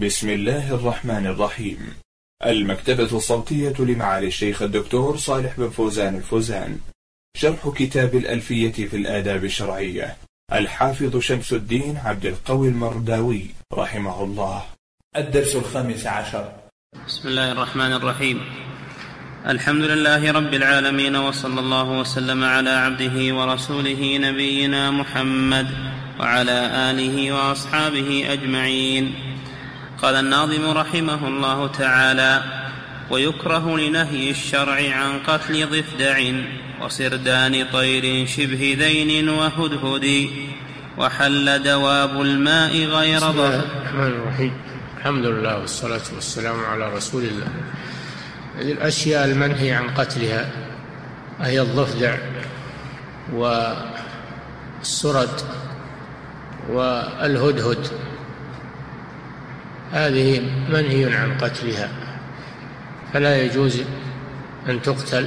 بسم الله الرحمن الرحيم. المكتبة الصوتية لمعالي الشيخ الدكتور صالح بن فوزان الفوزان. شرح كتاب الألفية في الآداب الشرعية، الحافظ شمس الدين عبد القوي المرداوي رحمه الله. الدرس 15. بسم الله الرحمن الرحيم. الحمد لله رب العالمين، وصلى الله وسلم على عبده ورسوله نبينا محمد وعلى آله وأصحابه أجمعين. قال الناظم رحمه الله تعالى: ويكره لنهي الشرع عن قتل ضفدع وسردان طير شبه ذين وهدهد، وحل دواب الماء غير بسم الله الرحمن الرحيم. الحمد لله والصلاة والسلام على رسول الله. هذه الأشياء المنهي عن قتلها هي الضفدع والسرد والهدهد، هذه منهي عن قتلها، فلا يجوز أن تقتل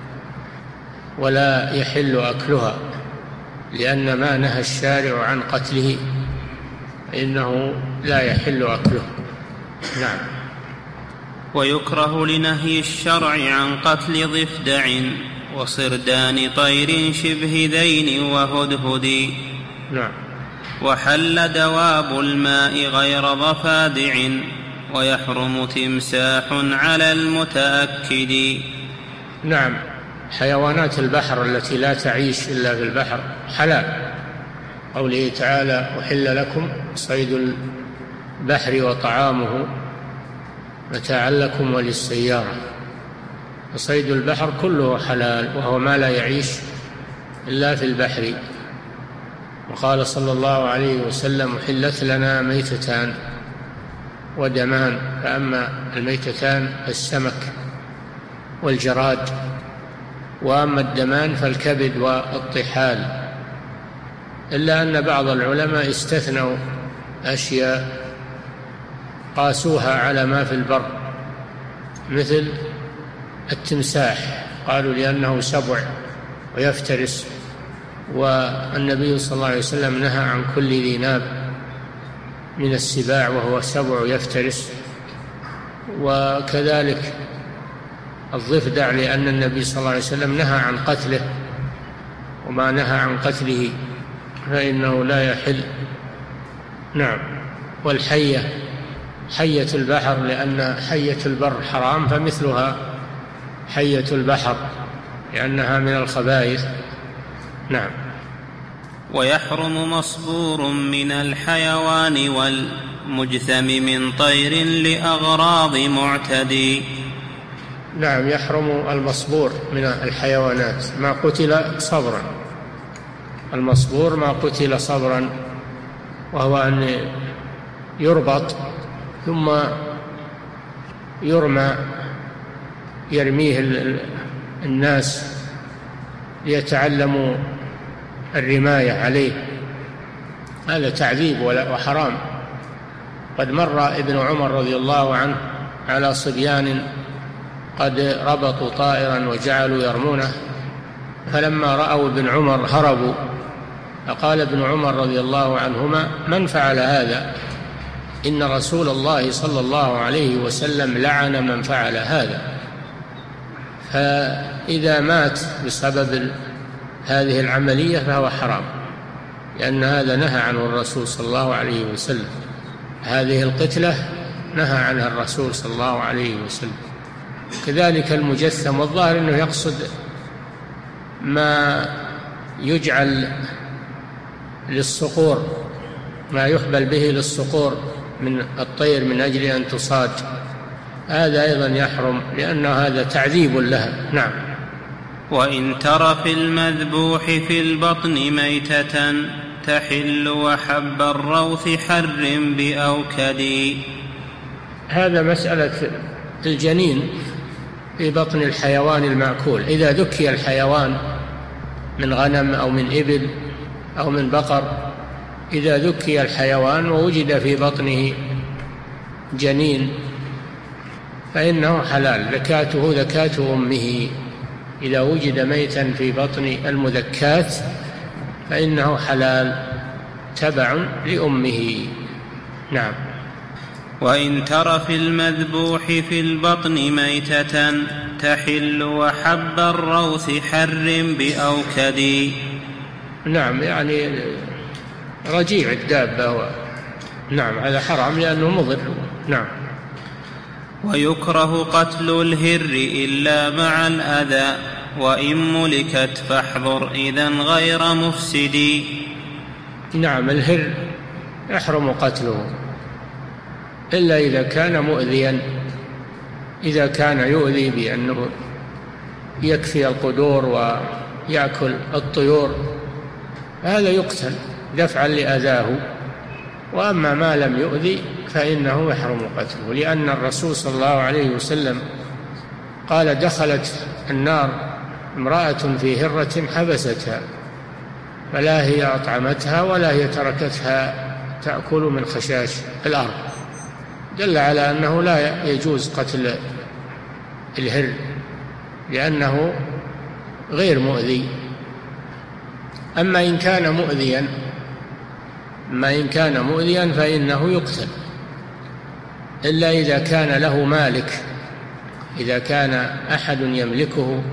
ولا يحل أكلها، لأن ما نهى الشارع عن قتله إنه لا يحل أكله. نعم. ويكره لنهي الشرع عن قتل ضفدع وصردان طير شبه ذين وهدهد. نعم. وحل دواب الماء غير ضفادع، ويحرم تمساح على المتأكد. نعم. حيوانات البحر التي لا تعيش إلا في البحر حلال، قوله تعالى: أحل لكم صيد البحر وطعامه متاعا لكم وللسيارة. وصيد البحر كله حلال، وهو ما لا يعيش إلا في البحر. وقال صلى الله عليه وسلم: أحلت لنا ميتتان ودمان، فأما الميتتان السمك والجراد، وأما الدمان فالكبد والطحال، إلا أن بعض العلماء استثنوا أشياء قاسوها على ما في البر، مثل التمساح، قالوا لأنه سبع ويفترس، والنبي صلى الله عليه وسلم نهى عن كل ذي ناب من السباع وهو سبع يفترس. وكذلك الضفدع، لأن النبي صلى الله عليه وسلم نهى عن قتله، وما نهى عن قتله فإنه لا يحل. نعم. والحية، حية البحر، لأن حية البر حرام، فمثلها حية البحر لأنها من الخبائث. نعم. ويحرم مصبور من الحيوان والمجثم من طير لأغراض معتدي. نعم. يحرم المصبور من الحيوانات ما قتل صبرا. المصبور ما قتل صبرا، وهو أن يربط ثم يرميه الناس ليتعلموا الرماية عليه، هذا تعذيب وحرام. قد مر ابن عمر رضي الله عنه على صبيان قد ربطوا طائرا وجعلوا يرمونه، فلما رأوا ابن عمر هربوا، فقال ابن عمر رضي الله عنهما: من فعل هذا؟ إن رسول الله صلى الله عليه وسلم لعن من فعل هذا. فإذا مات بسبب هذه العملية فهو حرام، لأن هذا نهى عنه الرسول صلى الله عليه وسلم. هذه القتلة نهى عنها الرسول صلى الله عليه وسلم. كذلك المجثم، والظاهر أنه يقصد ما يجعل للصقور، ما يحبل به للصقور من الطير من أجل أن تصاد، هذا أيضا يحرم، لأن هذا تعذيب لها. نعم. وإن تر في المذبوح في البطن ميتة تحل وحب الروث حرم بأوكد. هذا مسألة الجنين في بطن الحيوان المأكول. إذا ذكي الحيوان من غنم أو من إبل أو من بقر، إذا ذكي الحيوان ووجد في بطنه جنين فإنه حلال، ذكاته ذكاة أمه. إذا وجد ميتا في بطن المذكات فإنه حلال تبع لأمه. نعم. وإن تر في المذبوح في البطن ميتة تحل وحب الروث حر بأوكد. نعم، يعني رجيع الدابة نعم هذا حرام لأنه مضر. نعم. ويكره قتل الهر إلا مع الأذى وإن ملكت فاحذر إذن غير مفسد. نعم، الهر يحرم قتله إلا إذا كان مؤذيا، إذا كان يؤذي بأنه يكفي القدور ويأكل الطيور هذا يقتل دفعا لأذاه. وأما ما لم يؤذي فإنه يحرم قتله، لأن الرسول صلى الله عليه وسلم قال: دخلت النار امرأة في هرة حبستها فلا هي أطعمتها ولا هي تركتها تأكل من خشاش الأرض، دل على أنه لا يجوز قتل الهر لأنه غير مؤذي. أما إن كان مؤذيا فإنه يقتل، إلا إذا كان له مالك، إذا كان أحد يملكه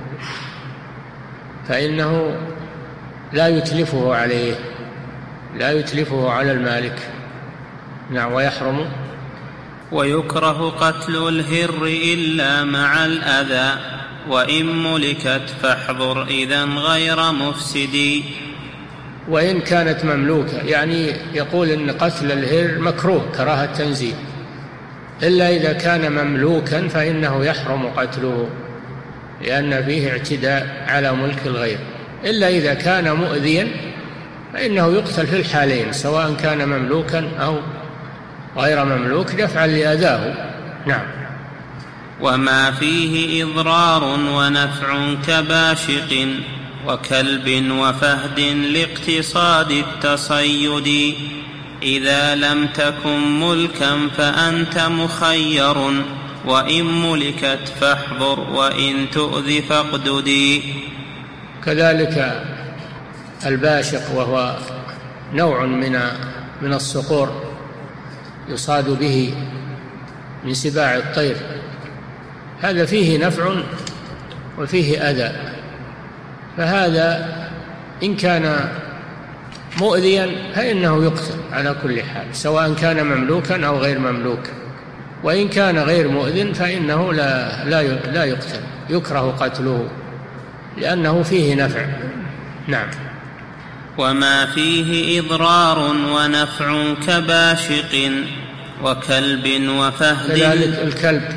فإنه لا يتلفه عليه، لا يتلفه على المالك. نعم. ويحرم. ويكره قتل الهر إلا مع الأذى وإن ملكت فاحذر إذن غير مفسد. وإن كانت مملوكة، يعني يقول إن قتل الهر مكروه كراهة تنزيه، إلا إذا كان مملوكا فإنه يحرم قتله لأن فيه اعتداء على ملك الغير. إلا إذا كان مؤذيا فإنه يقتل في الحالين، سواء كان مملوكا أو غير مملوك دفعا لأذاه. نعم. وما فيه إضرار ونفع كباشق وكلب وفهد لاقتصاد التصيد إذا لم تكن ملكا فأنت مخير وإن ملكت فاحذر وإن تؤذ فاقددي. كذلك الباشق وهو نوع من الصقور يصاد به من سباع الطير، هذا فيه نفع وفيه أذى، فهذا إن كان مؤذيا فإنه يقتل على كل حال سواء كان مملوكا أو غير مملوك، وإن كان غير مؤذن فإنه لا يقتل، يكره قتله لأنه فيه نفع. نعم. وما فيه إضرار ونفع كباشق وكلب وفهد. كذلك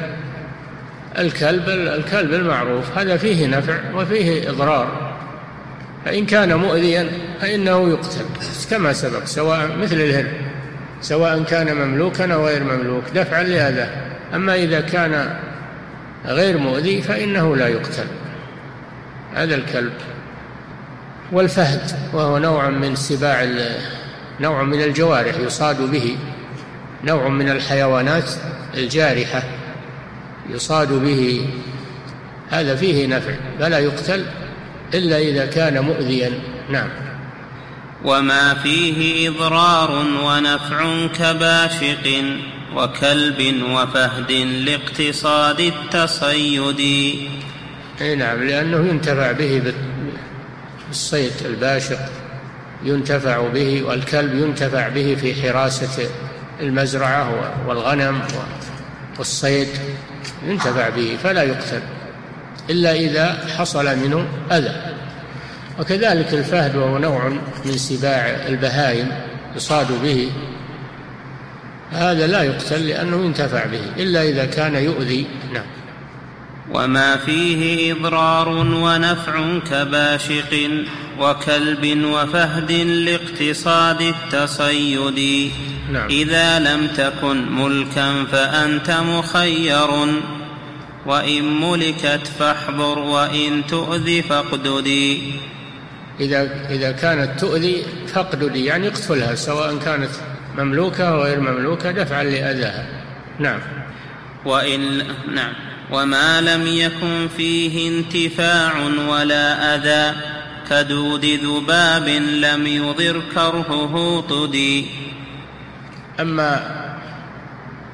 الكلب المعروف هذا فيه نفع وفيه إضرار، فإن كان مؤذيا فإنه يقتل كما سبق، سواء مثل الهر سواء كان مملوكا أو غير مملوك دفعا لأذاه. أما إذا كان غير مؤذي فإنه لا يقتل. هذا الكلب. والفهد وهو نوع من سباع، نوع من الجوارح يصاد به، نوع من الحيوانات الجارحة يصاد به، هذا فيه نفع فلا يقتل إلا إذا كان مؤذيا. نعم. وما فيه إضرار ونفع كباشق وكلب وفهد لاقتصاد التصيد. نعم، لأنه ينتفع به بالصيد، الباشق ينتفع به، والكلب ينتفع به في حراسة المزرعة والغنم والصيد، ينتفع به فلا يقتل إلا إذا حصل منه أذى. وكذلك الفهد وهو نوع من سباع البهائم يصاد به، هذا لا يقتل لأنه ينتفع به إلا إذا كان يؤذي. نعم. وما فيه إضرار ونفع كباشق وكلب وفهد لاقتصاد التصيد. نعم. إذا لم تكن ملكا فأنت مخير وإن ملكت فاحذر وإن تؤذي فاقددي. إذا كانت تؤذي فاقددي، يعني اقتلها سواء كانت مملوكة أو غير مملوكة دفعا لأذاها. نعم. نعم. وما لم يكن فيه انتفاع ولا أذى كدود ذباب لم يضر كرهه طدي. أما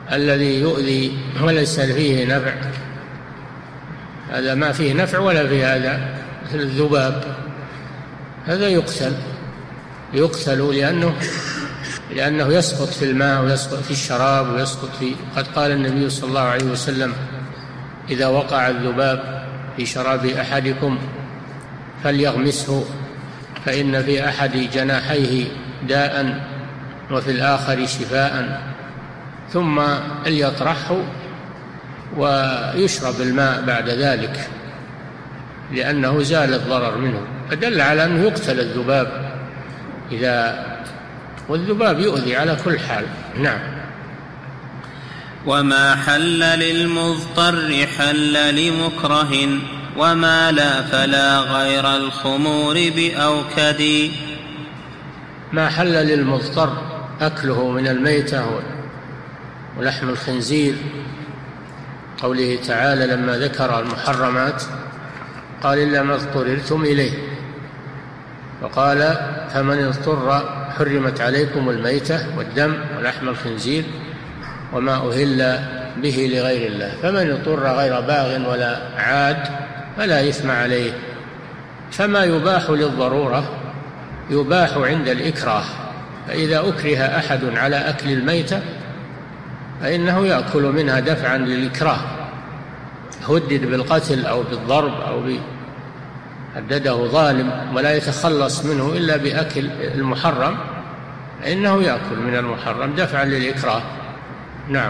الذي يؤذي وليس فيه نفع، هذا ما فيه نفع ولا فيه هذا، مثل الذباب هذا يقتل لأنه يسقط في الماء ويسقط في الشراب ويسقط في، قد قال النبي صلى الله عليه وسلم: إذا وقع الذباب في شراب أحدكم فليغمسه، فإن في أحد جناحيه داء وفي الآخر شفاء، ثم ليطرحه ويشرب الماء بعد ذلك لأنه زال الضرر منه. فدل على أنه يقتل الذباب والذباب يؤذي على كل حال. نعم. وما حل للمضطر حل لمكره، وما لا فلا غير الخمور بأوكد. ما حل للمضطر أكله من الميتة ولحم الخنزير، قوله تعالى لما ذكر المحرمات قال إلا ما اضطررتم إليه، وقال فمن اضطر حرمت عليكم الميتة والدم ولحم الخنزير وما أهل به لغير الله، فمن اضطر غير باغ ولا عاد فلا إثم عليه. فما يباح للضرورة يباح عند الإكراه، فإذا أكره أحد على أكل الميتة فإنه يأكل منها دفعا للإكراه، هدد بالقتل أو بالضرب أو هدده ظالم ولا يتخلص منه إلا بأكل المحرم، فإنه يأكل من المحرم دفعا للإكراه. نعم.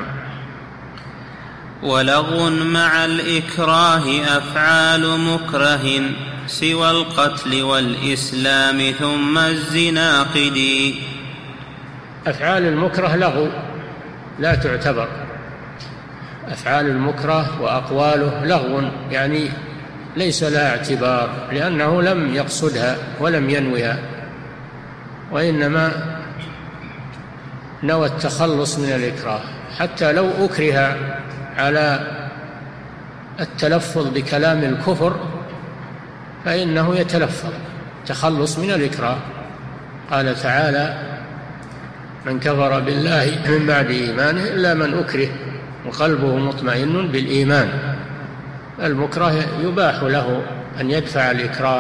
ولغو مع الإكراه أفعال مكره، سوى القتل والإسلام ثم الزنا قدي. أفعال المكره لغو لا تعتبر، أفعال المكره وأقواله لغو، يعني ليس لها اعتبار لأنه لم يقصدها ولم ينوها، وإنما نوى التخلص من الإكراه. حتى لو أكره على التلفظ بكلام الكفر فإنه يتلفظ تخلص من الإكراه. قال تعالى من كفر بالله من بعد إيمانه إلا من أكره وقلبه مطمئن بالإيمان. المكره يباح له أن يدفع الإكراه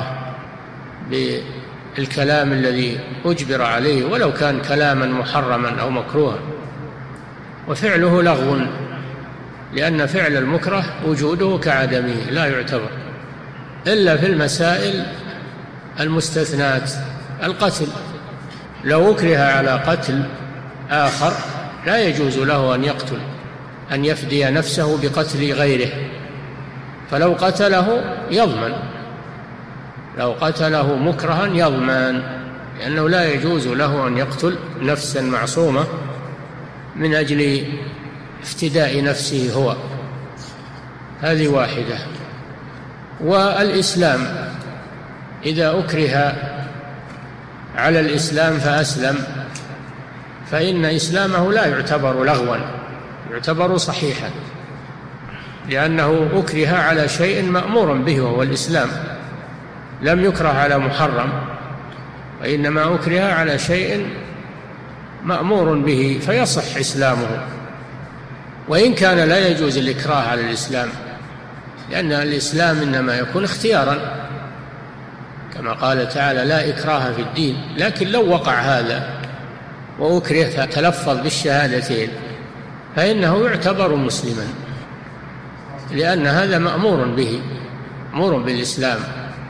بالكلام الذي أجبر عليه ولو كان كلاما محرما أو مكروها، وفعله لغو، لأن فعل المكره وجوده كعدمه لا يعتبر إلا في المسائل المستثنات. القتل لو أكره على قتل آخر لا يجوز له أن يقتل، أن يفدي نفسه بقتل غيره، فلو قتله يضمن، لو قتله مكرها يضمن، لأنه لا يجوز له أن يقتل نفسا معصومة من أجل افتداء نفسه هو. هذه واحدة. والإسلام إذا أكره على الإسلام فأسلم فإن إسلامه لا يعتبر لغوا، يعتبر صحيحا، لأنه أكره على شيء مأمور به وهو الإسلام، لم يكره على محرم، وإنما أكره على شيء مأمور به فيصح إسلامه، وإن كان لا يجوز الإكراه على الإسلام، لأن الإسلام إنما يكون اختيارا كما قال تعالى لا إكراه في الدين. لكن لو وقع هذا وأكره فتلفظ بالشهادتين فإنه يعتبر مسلما، لأن هذا مأمور به، مأمور بالإسلام.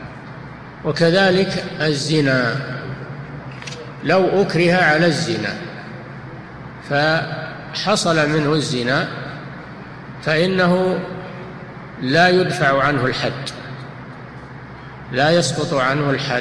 وكذلك الزنا، لو أكره على الزنا فحصل منه الزنا فإنه لا يدفع عنه الحد، لا يسقط عنه الحد،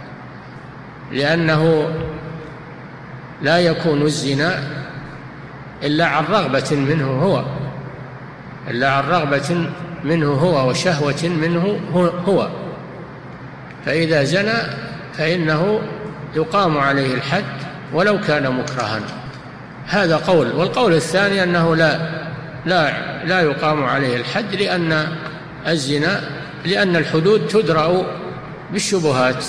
لأنه لا يكون الزنا إلا عن رغبة منه هو، إلا عن رغبة منه هو وشهوة منه هو، فإذا زنى فإنه يقام عليه الحد ولو كان مكرها. هذا قول. والقول الثاني أنه لا يقام عليه الحد، لأن الزنا، لأن الحدود تدرأ بالشبهات،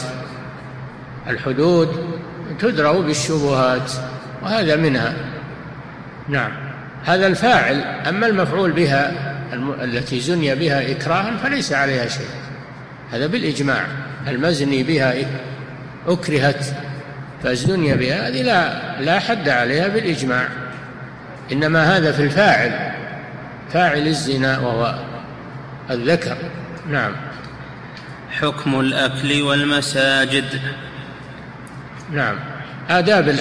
الحدود تدرأ بالشبهات وهذا منها. نعم. هذا الفاعل. أما المفعول بها التي زني بها إكراها فليس عليها شيء، هذا بالإجماع. المزني بها أكرهت فزني بها هذه لا حد عليها بالإجماع، إنما هذا في الفاعل، فاعل الزنا وهو الذكر. نعم. حكم الأكل والمساجد. نعم. آداب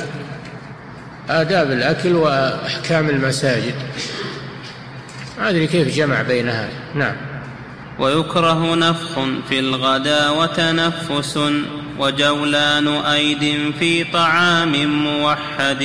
الأكل وأحكام المساجد، ما أدري كيف جمع بينها. نعم. ويكره نفخ في الغدا وتنفس وجولان أيد في طعام موحد.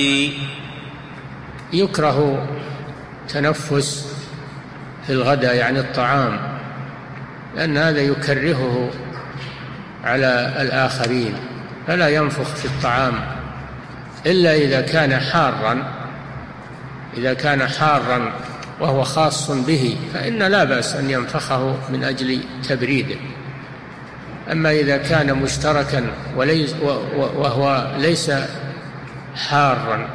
يكره تنفس في الغدا يعني الطعام، لأن هذا يكرهه على الآخرين، فلا ينفخ في الطعام إلا إذا كان حارا. إذا كان حارا وهو خاص به فإن لا بأس أن ينفخه من أجل تبريده. أما إذا كان مشتركا وهو ليس حارا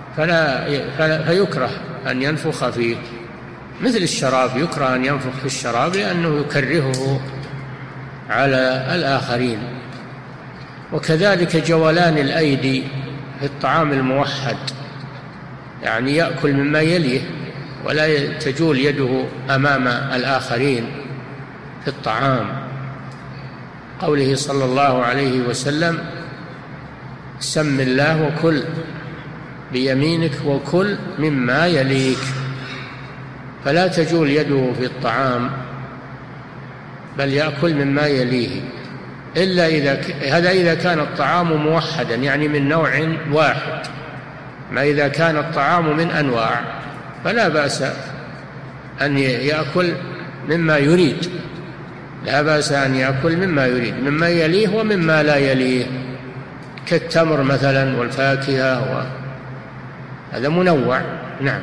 فيكره أن ينفخ فيه، مثل الشراب، يكره أن ينفخ في الشراب لأنه يكرهه على الآخرين. وكذلك جولان الأيدي في الطعام الموحد، يعني يأكل مما يليه ولا تجول يده أمام الآخرين في الطعام. قوله صلى الله عليه وسلم: سم الله وكل بيمينك وكل مما يليك. فلا تجول يده في الطعام بل يأكل مما يليه، إلا إذا كان الطعام موحدا يعني من نوع واحد. ما إذا كان الطعام من أنواع فلا بأس أن يأكل مما يريد، لا بأس أن يأكل مما يريد، مما يليه ومما لا يليه، كالتمر مثلا والفاكهة، هذا منوع. نعم.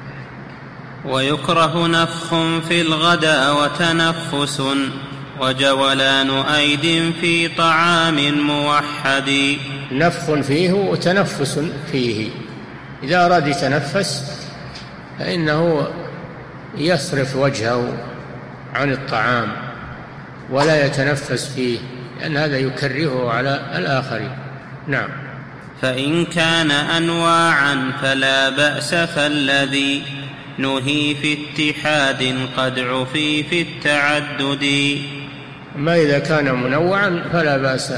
ويكره نفخ في الغداء وتنفس وجولان أيد في طعام موحد. نفخ فيه وتنفس فيه، إذا أراد يتنفس فإنه يصرف وجهه عن الطعام ولا يتنفس فيه، لأن هذا يكرهه على الآخرين. نعم. فإن كان أنواعا فلا بأس، فالذي نهي في اتحاد قد عفي في التعدد. ما إذا كان منوعا فلا بأس،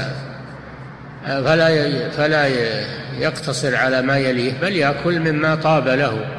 فلا يقتصر على ما يليه، بل يأكل مما طاب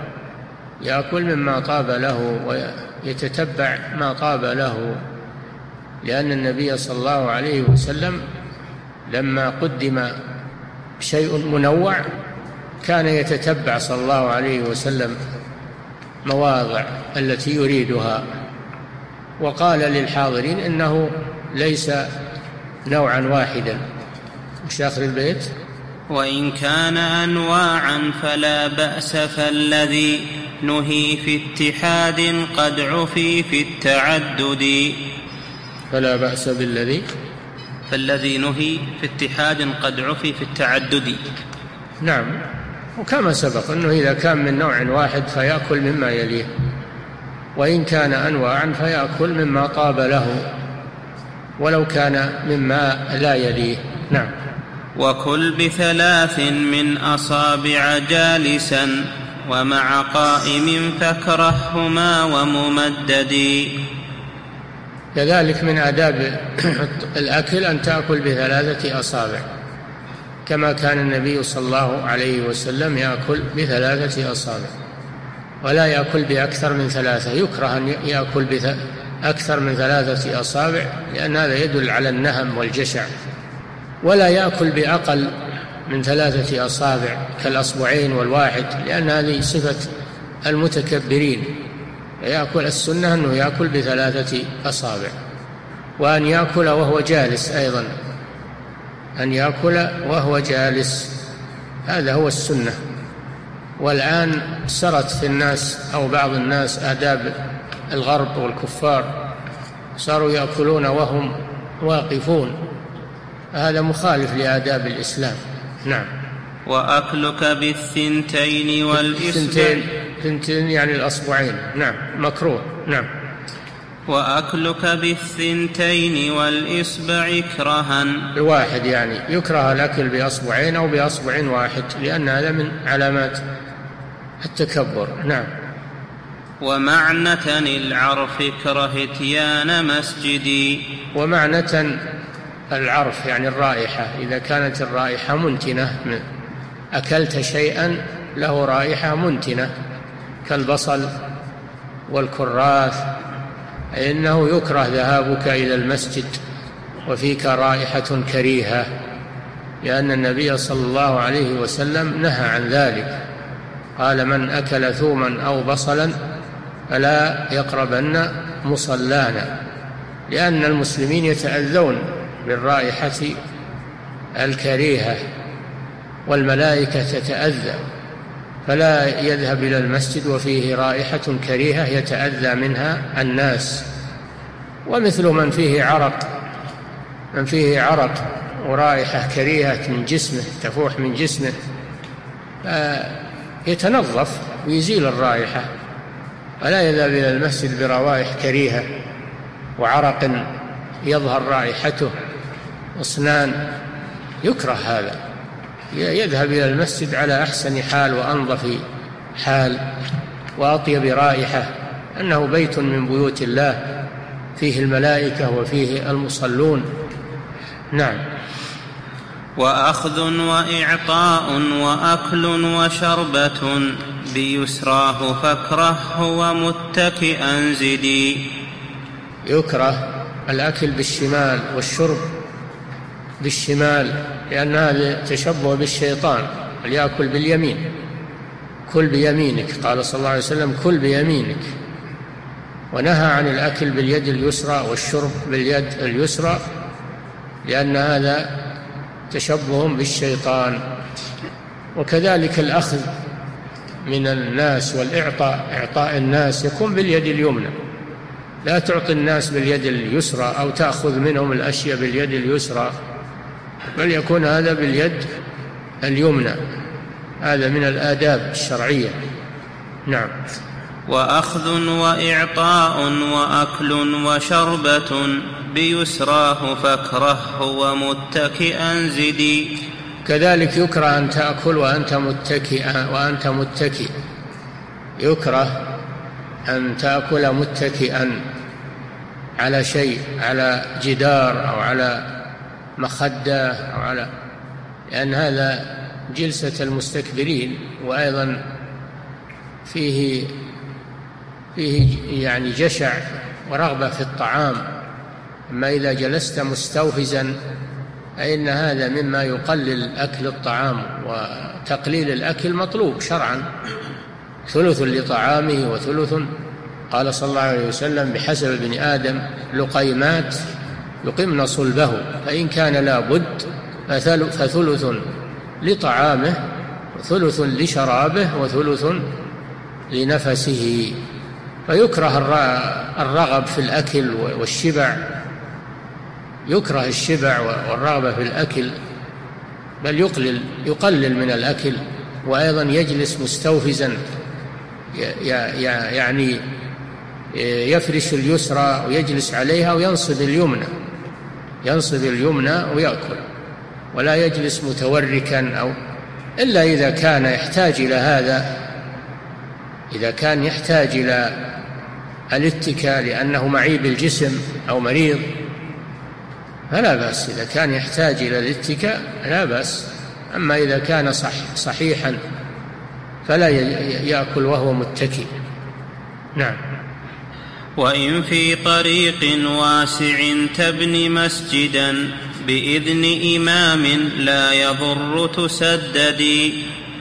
له، ويتتبع ما طاب له، لأن النبي صلى الله عليه وسلم لما قدم شيء منوع كان يتتبع صلى الله عليه وسلم مواضع التي يريدها، وقال للحاضرين إنه ليس نوعا واحدا. مش آخر البيت؟ وإن كان أنواعا فلا بأس، فالذي نهي في اتحاد قد عفي في التعدد. فلا بأس بالذي، فالذي نهي في اتحاد قد عفي في التعدد. نعم. وكما سبق أنه إذا كان من نوع واحد فيأكل مما يليه، وإن كان أنواعا فيأكل مما طاب له ولو كان مما لا يليه. نعم. وكل بثلاث من أصابع جالسا ومع قائم فاكرههما وممدد. كذلك من آداب الأكل أن تأكل بثلاثة أصابع، كما كان النبي صلى الله عليه وسلم يأكل بثلاثة أصابع، ولا يأكل بأكثر من ثلاثة. يكره أن يأكل بأكثر من ثلاثة أصابع، لأن هذا يدل على النهم والجشع. ولا يأكل بأقل من ثلاثة أصابع كالأصبعين والواحد، لأن هذه صفة المتكبرين. يأكل السنة أنه يأكل بثلاثة أصابع، وأن يأكل وهو جالس أيضا، أن يأكل وهو جالس، هذا هو السنة. والآن سرت في الناس أو بعض الناس آداب الغرب والكفار، صاروا يأكلون وهم واقفون، هذا مخالف لآداب الإسلام. نعم. وأكلك بالثنتين والإصبع. ثنتين يعني الأصبعين. نعم مكروه. نعم. وأكلك بالثنتين والإصبع كرها، بواحد يعني يكره الأكل بأصبعين أو بأصبع واحد، لأن هذا من علامات التكبر. نعم. ومعنة العرف كره اتيان مسجدي. ومعنة العرف يعني الرائحة، إذا كانت الرائحة منتنة، أكلت شيئا له رائحة منتنة كالبصل والكراث، إنه يكره ذهابك إلى المسجد وفيك رائحة كريهة، لأن النبي صلى الله عليه وسلم نهى عن ذلك، قال من أكل ثوما أو بصلا فلا يقربن مصلانا، لأن المسلمين يتأذون بالرائحة الكريهة والملائكة تتأذى، فلا يذهب إلى المسجد وفيه رائحة كريهة يتأذى منها الناس. ومثل من فيه عرق ورائحة كريهة من جسمه تفوح من جسمه، يتنظف ويزيل الرائحة، ولا يذهب إلى المسجد بروائح كريهة وعرق يظهر رائحته أسنان، يكره هذا. يذهب إلى المسجد على أحسن حال وأنظف حال وأطيب رائحة، أنه بيت من بيوت الله فيه الملائكة وفيه المصلون. نعم. وأخذ وإعطاء وأكل وشربة بيسراه فاكره ومتكئا زدي. يكره الأكل بالشمال والشرب بالشمال، لأن هذا تشبه بالشيطان، ليأكل باليمين. كل بيمينك، قال صلى الله عليه وسلم كل بيمينك، ونهى عن الأكل باليد اليسرى والشرب باليد اليسرى، لأن هذا تشبه بالشيطان. وكذلك الأخذ من الناس والإعطاء، إعطاء الناس يكون باليد اليمنى، لا تعطي الناس باليد اليسرى أو تأخذ منهم الأشياء باليد اليسرى، بل يكون هذا باليد اليمنى، هذا من الآداب الشرعية. نعم. وأخذ وإعطاء وأكل وشربة بيسراه فاكره ومتكئا زدي. كذلك يكره أن تأكل وأنت متكئ، يكره أن تأكل متكئا على شيء، على جدار أو على مخدة أو على، لأن هذا جلسة المستكبرين، وأيضا فيه يعني جشع ورغبة في الطعام. أما إذا جلست مستوفزا فإن هذا مما يقلل أكل الطعام، وتقليل الأكل مطلوب شرعا، ثلث لطعامه وثلث، قال صلى الله عليه وسلم بحسب ابن آدم لقيمات يقمن صلبه، فإن كان لا بد فثلث لطعامه وثلث لشرابه وثلث لنفسه. فيكره الرغب في الأكل والشبع، يكره الشبع والرغبة في الأكل، بل يقلل من الأكل، وأيضا يجلس مستوفزا، يعني يفرش اليسرى ويجلس عليها وينصب اليمنى ويأكل، ولا يجلس متوركا، أو إلا إذا كان يحتاج إلى هذا، إذا كان يحتاج إلى الاتكاء لأنه معيب الجسم أو مريض فلا بأس، إذا كان يحتاج إلى الاتكاء لا بأس. أما إذا كان صحيحا فلا يأكل وهو متكئ. نعم. وإن في طريق واسع تبني مسجدا بإذن إمام لا يضر تسددي.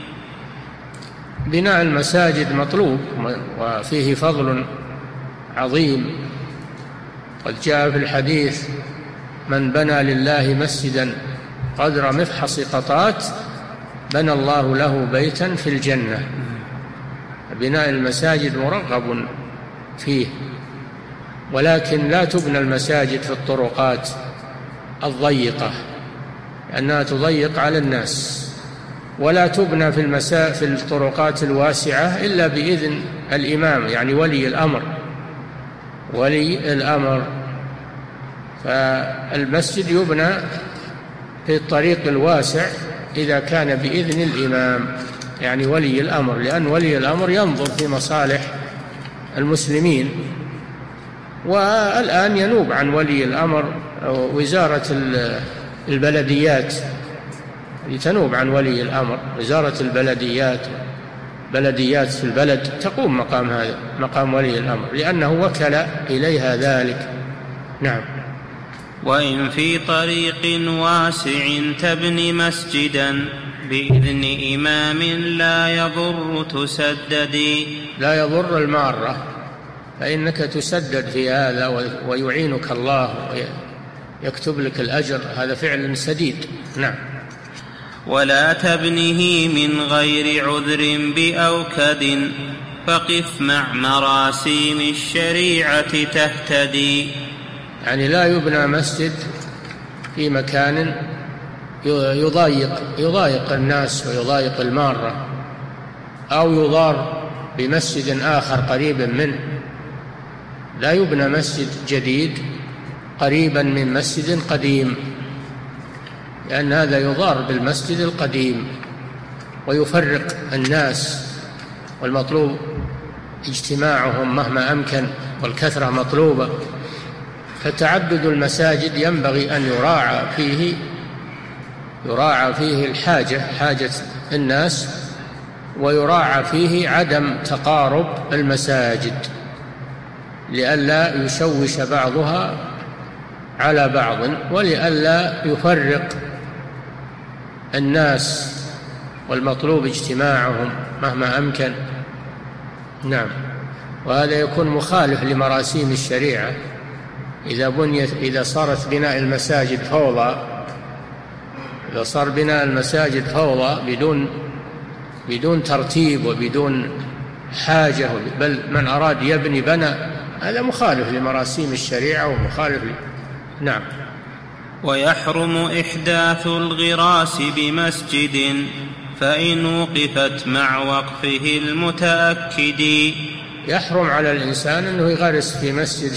بناء المساجد مطلوب وفيه فضل عظيم، قد جاء في الحديث من بنى لله مسجدا قدر مفحص قطات بنى الله له بيتا في الجنة. بناء المساجد مرغب فيه، ولكن لا تبنى المساجد في الطرقات الضيقة، لأنها تضيق على الناس، ولا تبنى في الطرقات الواسعة إلا بإذن الإمام، يعني ولي الأمر. ولي الأمر. فالمسجد يبنى في الطريق الواسع إذا كان بإذن الإمام، يعني ولي الأمر، لأن ولي الأمر ينظر في مصالح المسلمين. والآن ينوب عن ولي الأمر وزارة البلديات، تنوب عن ولي الأمر. وزارة البلديات، بلديات في البلد تقوم مقام هذا، مقام ولي الأمر، لأنه وكل إليها ذلك. نعم. وإن في طريق واسع تبني مسجدا بإذن إمام لا يضر تسددي. لا يضر المارة، فإنك تسدد في هذا ويعينك الله ويكتب لك الأجر، هذا فعل سديد. نعم. ولا تبنه من غير عذر بأوكد فقف مع مراسيم الشريعة تهتدي. يعني لا يبنى مسجد في مكان يضايق الناس ويضايق المارة، أو يضار بمسجد آخر قريب منه. لا يبنى مسجد جديد قريبا من مسجد قديم، لأن هذا يضار بالمسجد القديم ويفرق الناس، والمطلوب اجتماعهم مهما أمكن، والكثرة مطلوبة. فتعدد المساجد ينبغي أن يراعى فيه حاجة الناس، ويراعى فيه عدم تقارب المساجد لئلا يشوش بعضها على بعض، ولئلا يفرق الناس، والمطلوب اجتماعهم مهما أمكن. نعم. وهذا يكون مخالف لمراسيم الشريعة. إذا صارت بناء المساجد فوضى، إذا صار بناء المساجد فوضى بدون ترتيب وبدون حاجة، بل من أراد يبني بنى، هذا مخالف لمراسيم الشريعة ومخالف نعم. ويحرم إحداث الغراس بمسجد فإن وقفت مع وقفه المتأكد. يحرم على الإنسان أنه يغرس في مسجد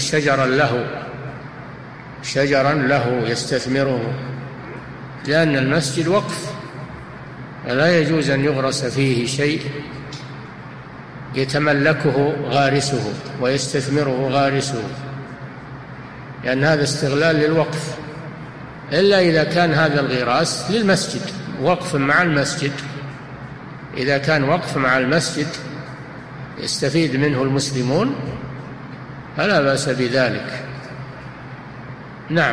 شجرا له يستثمره، لأن المسجد وقف، فلا يجوز أن يغرس فيه شيء يتملكه غارسه ويستثمره غارسه، لأن هذا استغلال للوقف، إلا إذا كان هذا الغراس للمسجد، وقف مع المسجد. إذا كان وقف مع المسجد يستفيد منه المسلمون فلا بأس بذلك. نعم.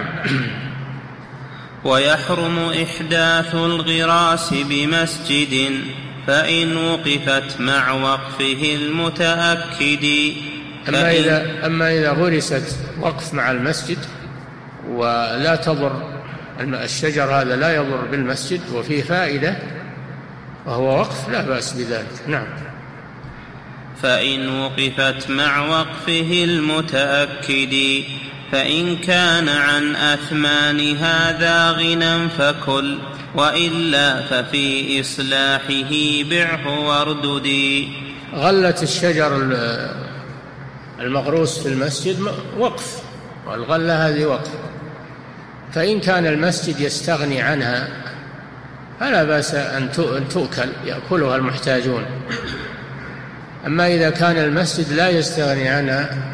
ويحرم إحداث الغراس بمسجد فإن وقفت مع وقفه المتأكد. أما إذا غرست وقف مع المسجد ولا تضر الشجر هذا، لا يضر بالمسجد وفيه فائدة وهو وقف، لا بأس بذلك. نعم. فإن وقفت مع وقفه المتأكد فإن كان عن أثمان هذا غنى فكل، وإلا ففي إصلاحه بعه وارددي. غلة الشجر المغروس في المسجد وقف، والغلة هذه وقف، فإن كان المسجد يستغني عنها فلا بأس أن تؤكل، يأكلها المحتاجون. أما إذا كان المسجد لا يستغني عنها،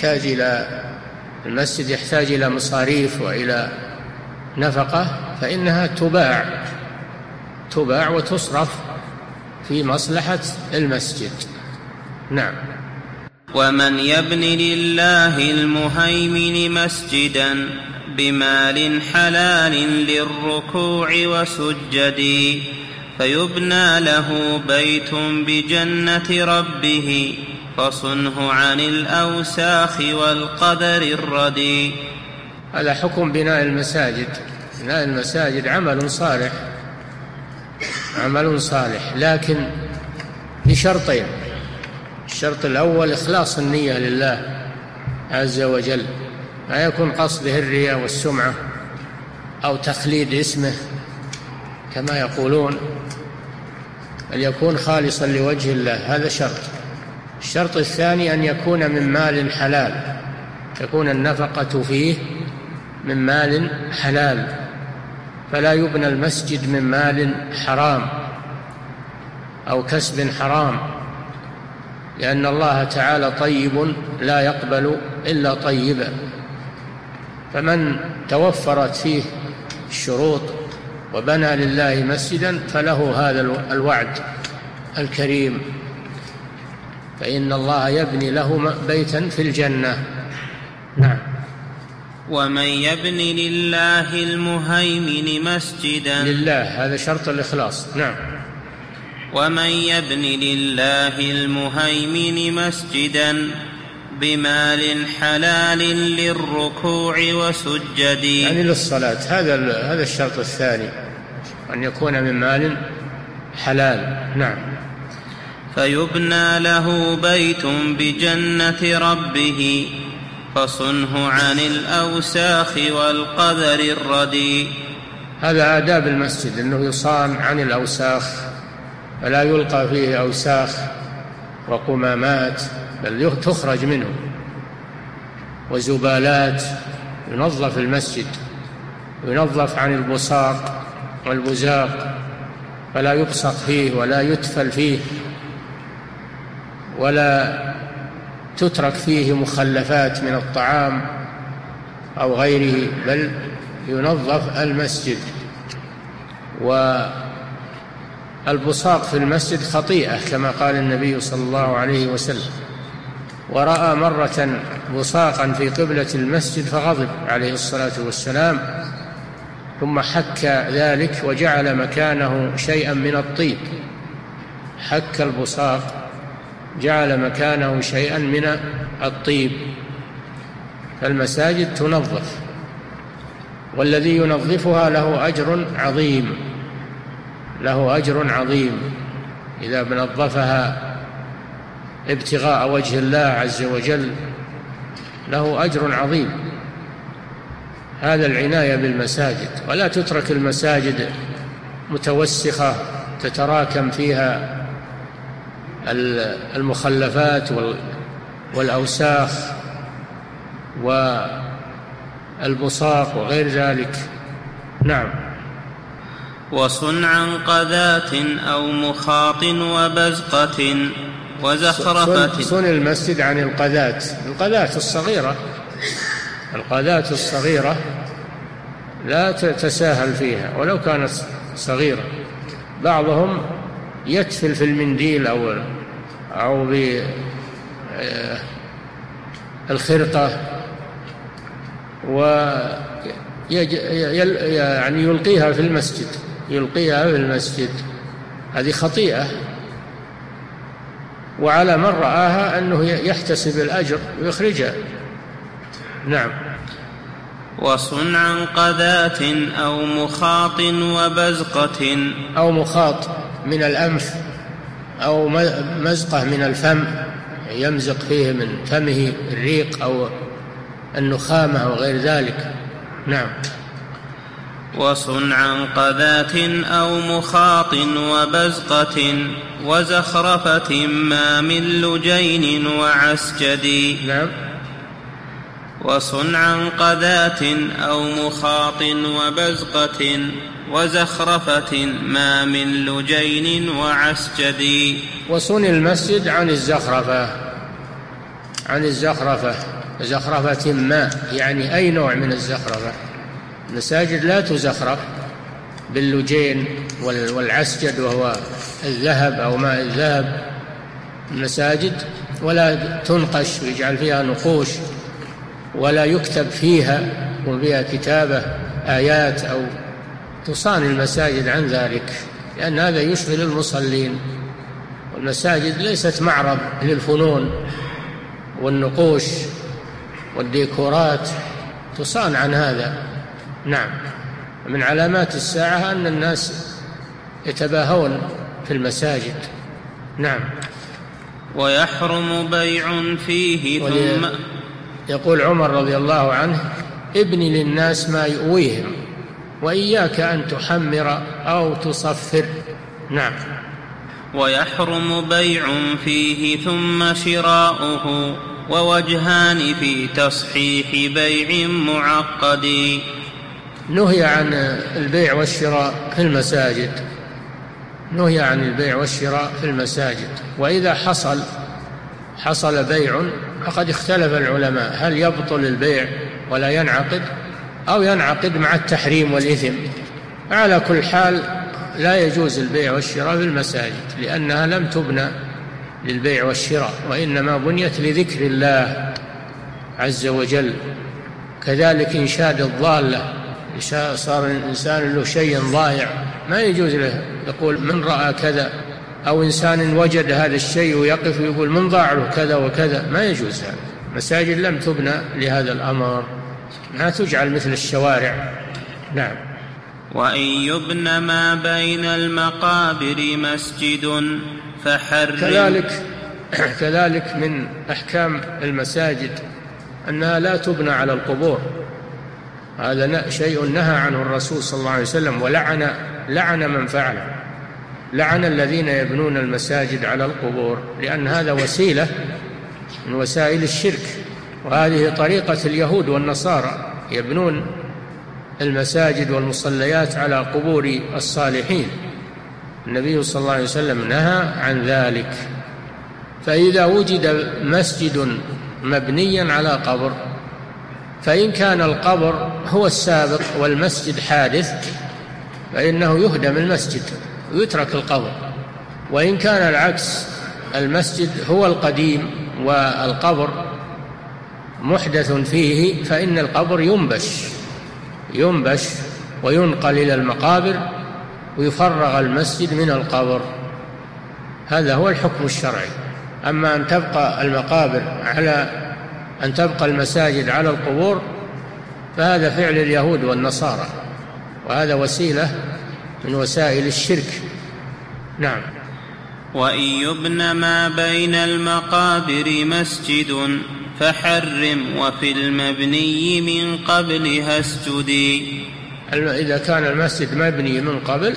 المسجد يحتاج إلى مصاريف وإلى نفقة، فإنها تباع وتصرف في مصلحة المسجد. نعم. ومن يبني لله المهيمن مسجدا بمال حلال للركوع وسجد فيبنى له بيت بجنة ربه فصنه عن الأوساخ والقدر الردي. هذا حكم بناء المساجد. بناء المساجد عمل صالح، لكن بشرطين. الشرط الأول إخلاص النية لله عز وجل، لا يكون قصده الرياء والسمعة أو تخليد اسمه كما يقولون، أن يكون خالصا لوجه الله، هذا شرط. الشرط الثاني أن يكون من مال حلال، تكون النفقة فيه من مال حلال، فلا يبنى المسجد من مال حرام أو كسب حرام، لأن الله تعالى طيب لا يقبل إلا طيبا. فمن توفرت فيه الشروط وبنى لله مسجدا فله هذا الوعد الكريم، فإن الله يبني له بيتا في الجنة. نعم. ومن يبن لله المهيمن مسجدا، لله هذا شرط الإخلاص. نعم. ومن يبن لله المهيمن مسجدا بمال حلال للركوع وسجد، يعني للصلاة، هذا الشرط الثاني، أن يكون من مال حلال. نعم. فيبنى له بيت بجنة ربه فصنه عن الأوساخ والقذر الردي. هذا آداب المسجد، أنه يصان عن الأوساخ، فلا يلقى فيه أوساخ وقمامات، بل تخرج منه، وزبالات. ينظف المسجد، ينظف عن البصاق والبزاق، فلا يبصق فيه ولا يتفل فيه ولا تترك فيه مخلفات من الطعام أو غيره، بل ينظف المسجد. والبصاق في المسجد خطيئة كما قال النبي صلى الله عليه وسلم، ورأى مرة بصاقا في قبلة المسجد فغضب عليه الصلاة والسلام، ثم حك ذلك وجعل مكانه شيئا من الطيب، حك البصاق جعل مكانه شيئا من الطيب. فالمساجد تنظف، والذي ينظفها له أجر عظيم، له أجر عظيم إذا نظفها ابتغاء وجه الله عز وجل، له أجر عظيم. هذا العناية بالمساجد، ولا تترك المساجد متوسخة تتراكم فيها المخلفات والأوساخ والبصاق وغير ذلك. نعم. وصن عن قذاة أو مخاط وبزقة وزخرفة. صن المسجد عن القذاة الصغيرة، القذاة الصغيرة لا تتساهل فيها ولو كانت صغيرة. بعضهم يتفل في المنديل أو بالخرقة يعني يلقيها في المسجد، هذه خطيئة، وعلى من رآها أنه يحتسب الأجر ويخرجها. نعم. وصن عن قذاة أو مخاط وبزقة، أو مخاط من الأنف أو مزقة من الفم، يمزق فيه من فمه الريق أو النخامة أو غير ذلك. نعم. وصن عن قذاة أو مخاط وبزقة وزخرفة ما من لجين وعسجد. نعم. وصن عن قذاة أو مخاط وبزقة وزخرفة ما من لجين وعسجد. وصن المسجد عن الزخرفة، زخرفة ما، يعني أي نوع من الزخرفة. المساجد لا تزخرف باللجين والعسجد وهو الذهب أو ماء الذهب المساجد، ولا تنقش ويجعل فيها نقوش، ولا يكتب فيها وبها كتابة آيات، أو تصان المساجد عن ذلك، لأن هذا يشغل المصلين. والمساجد ليست معرض للفنون والنقوش والديكورات، تصان عن هذا. نعم. من علامات الساعة أن الناس يتباهون في المساجد. نعم. ويحرم بيع فيه ثم يقول عمر رضي الله عنه: ابني للناس ما يؤويهم، وإياك أن تحمر أو تصفر. نعم. ويحرم بيع فيه ثم شراؤه، ووجهان في تصحيح بيع معقد. نهي عن البيع والشراء في المساجد، نهي عن البيع والشراء في المساجد. وإذا حصل بيع فقد اختلف العلماء هل يبطل البيع ولا ينعقد أو ينعقد مع التحريم والإثم. على كل حال لا يجوز البيع والشراء في المساجد، لأنها لم تبنى للبيع والشراء، وإنما بنيت لذكر الله عز وجل. كذلك إنشاد الضالة، صار الإنسان له شيء ضائع ما يجوز له يقول من رأى كذا، أو إنسان وجد هذا الشيء ويقف ويقول من ضاع له كذا وكذا، ما يجوز هذا. مساجد لم تبنى لهذا الأمر، ما تجعل مثل الشوارع. نعم. وإن يبنى ما بين المقابر مسجد فحرم. كذلك من أحكام المساجد أنها لا تبنى على القبور، هذا شيء نهى عنه الرسول صلى الله عليه وسلم، ولعن من فعله، لعن الذين يبنون المساجد على القبور، لأن هذا وسيلة من وسائل الشرك، وهذه طريقة اليهود والنصارى، يبنون المساجد والمصليات على قبور الصالحين. النبي صلى الله عليه وسلم نهى عن ذلك. فإذا وجد مسجد مبنيا على قبر، فإن كان القبر هو السابق والمسجد حادث فإنه يهدم المسجد ويترك القبر، وإن كان العكس المسجد هو القديم والقبر محدث فيه فإن القبر ينبش وينقل إلى المقابر ويفرغ المسجد من القبر. هذا هو الحكم الشرعي. أما أن تبقى المساجد على القبور فهذا فعل اليهود والنصارى، وهذا وسيلة من وسائل الشرك. نعم. وإن يبنى ما بين المقابر مسجد فحرم وفي المبني من قبلها اسجدي. إذا كان المسجد مبني من قبل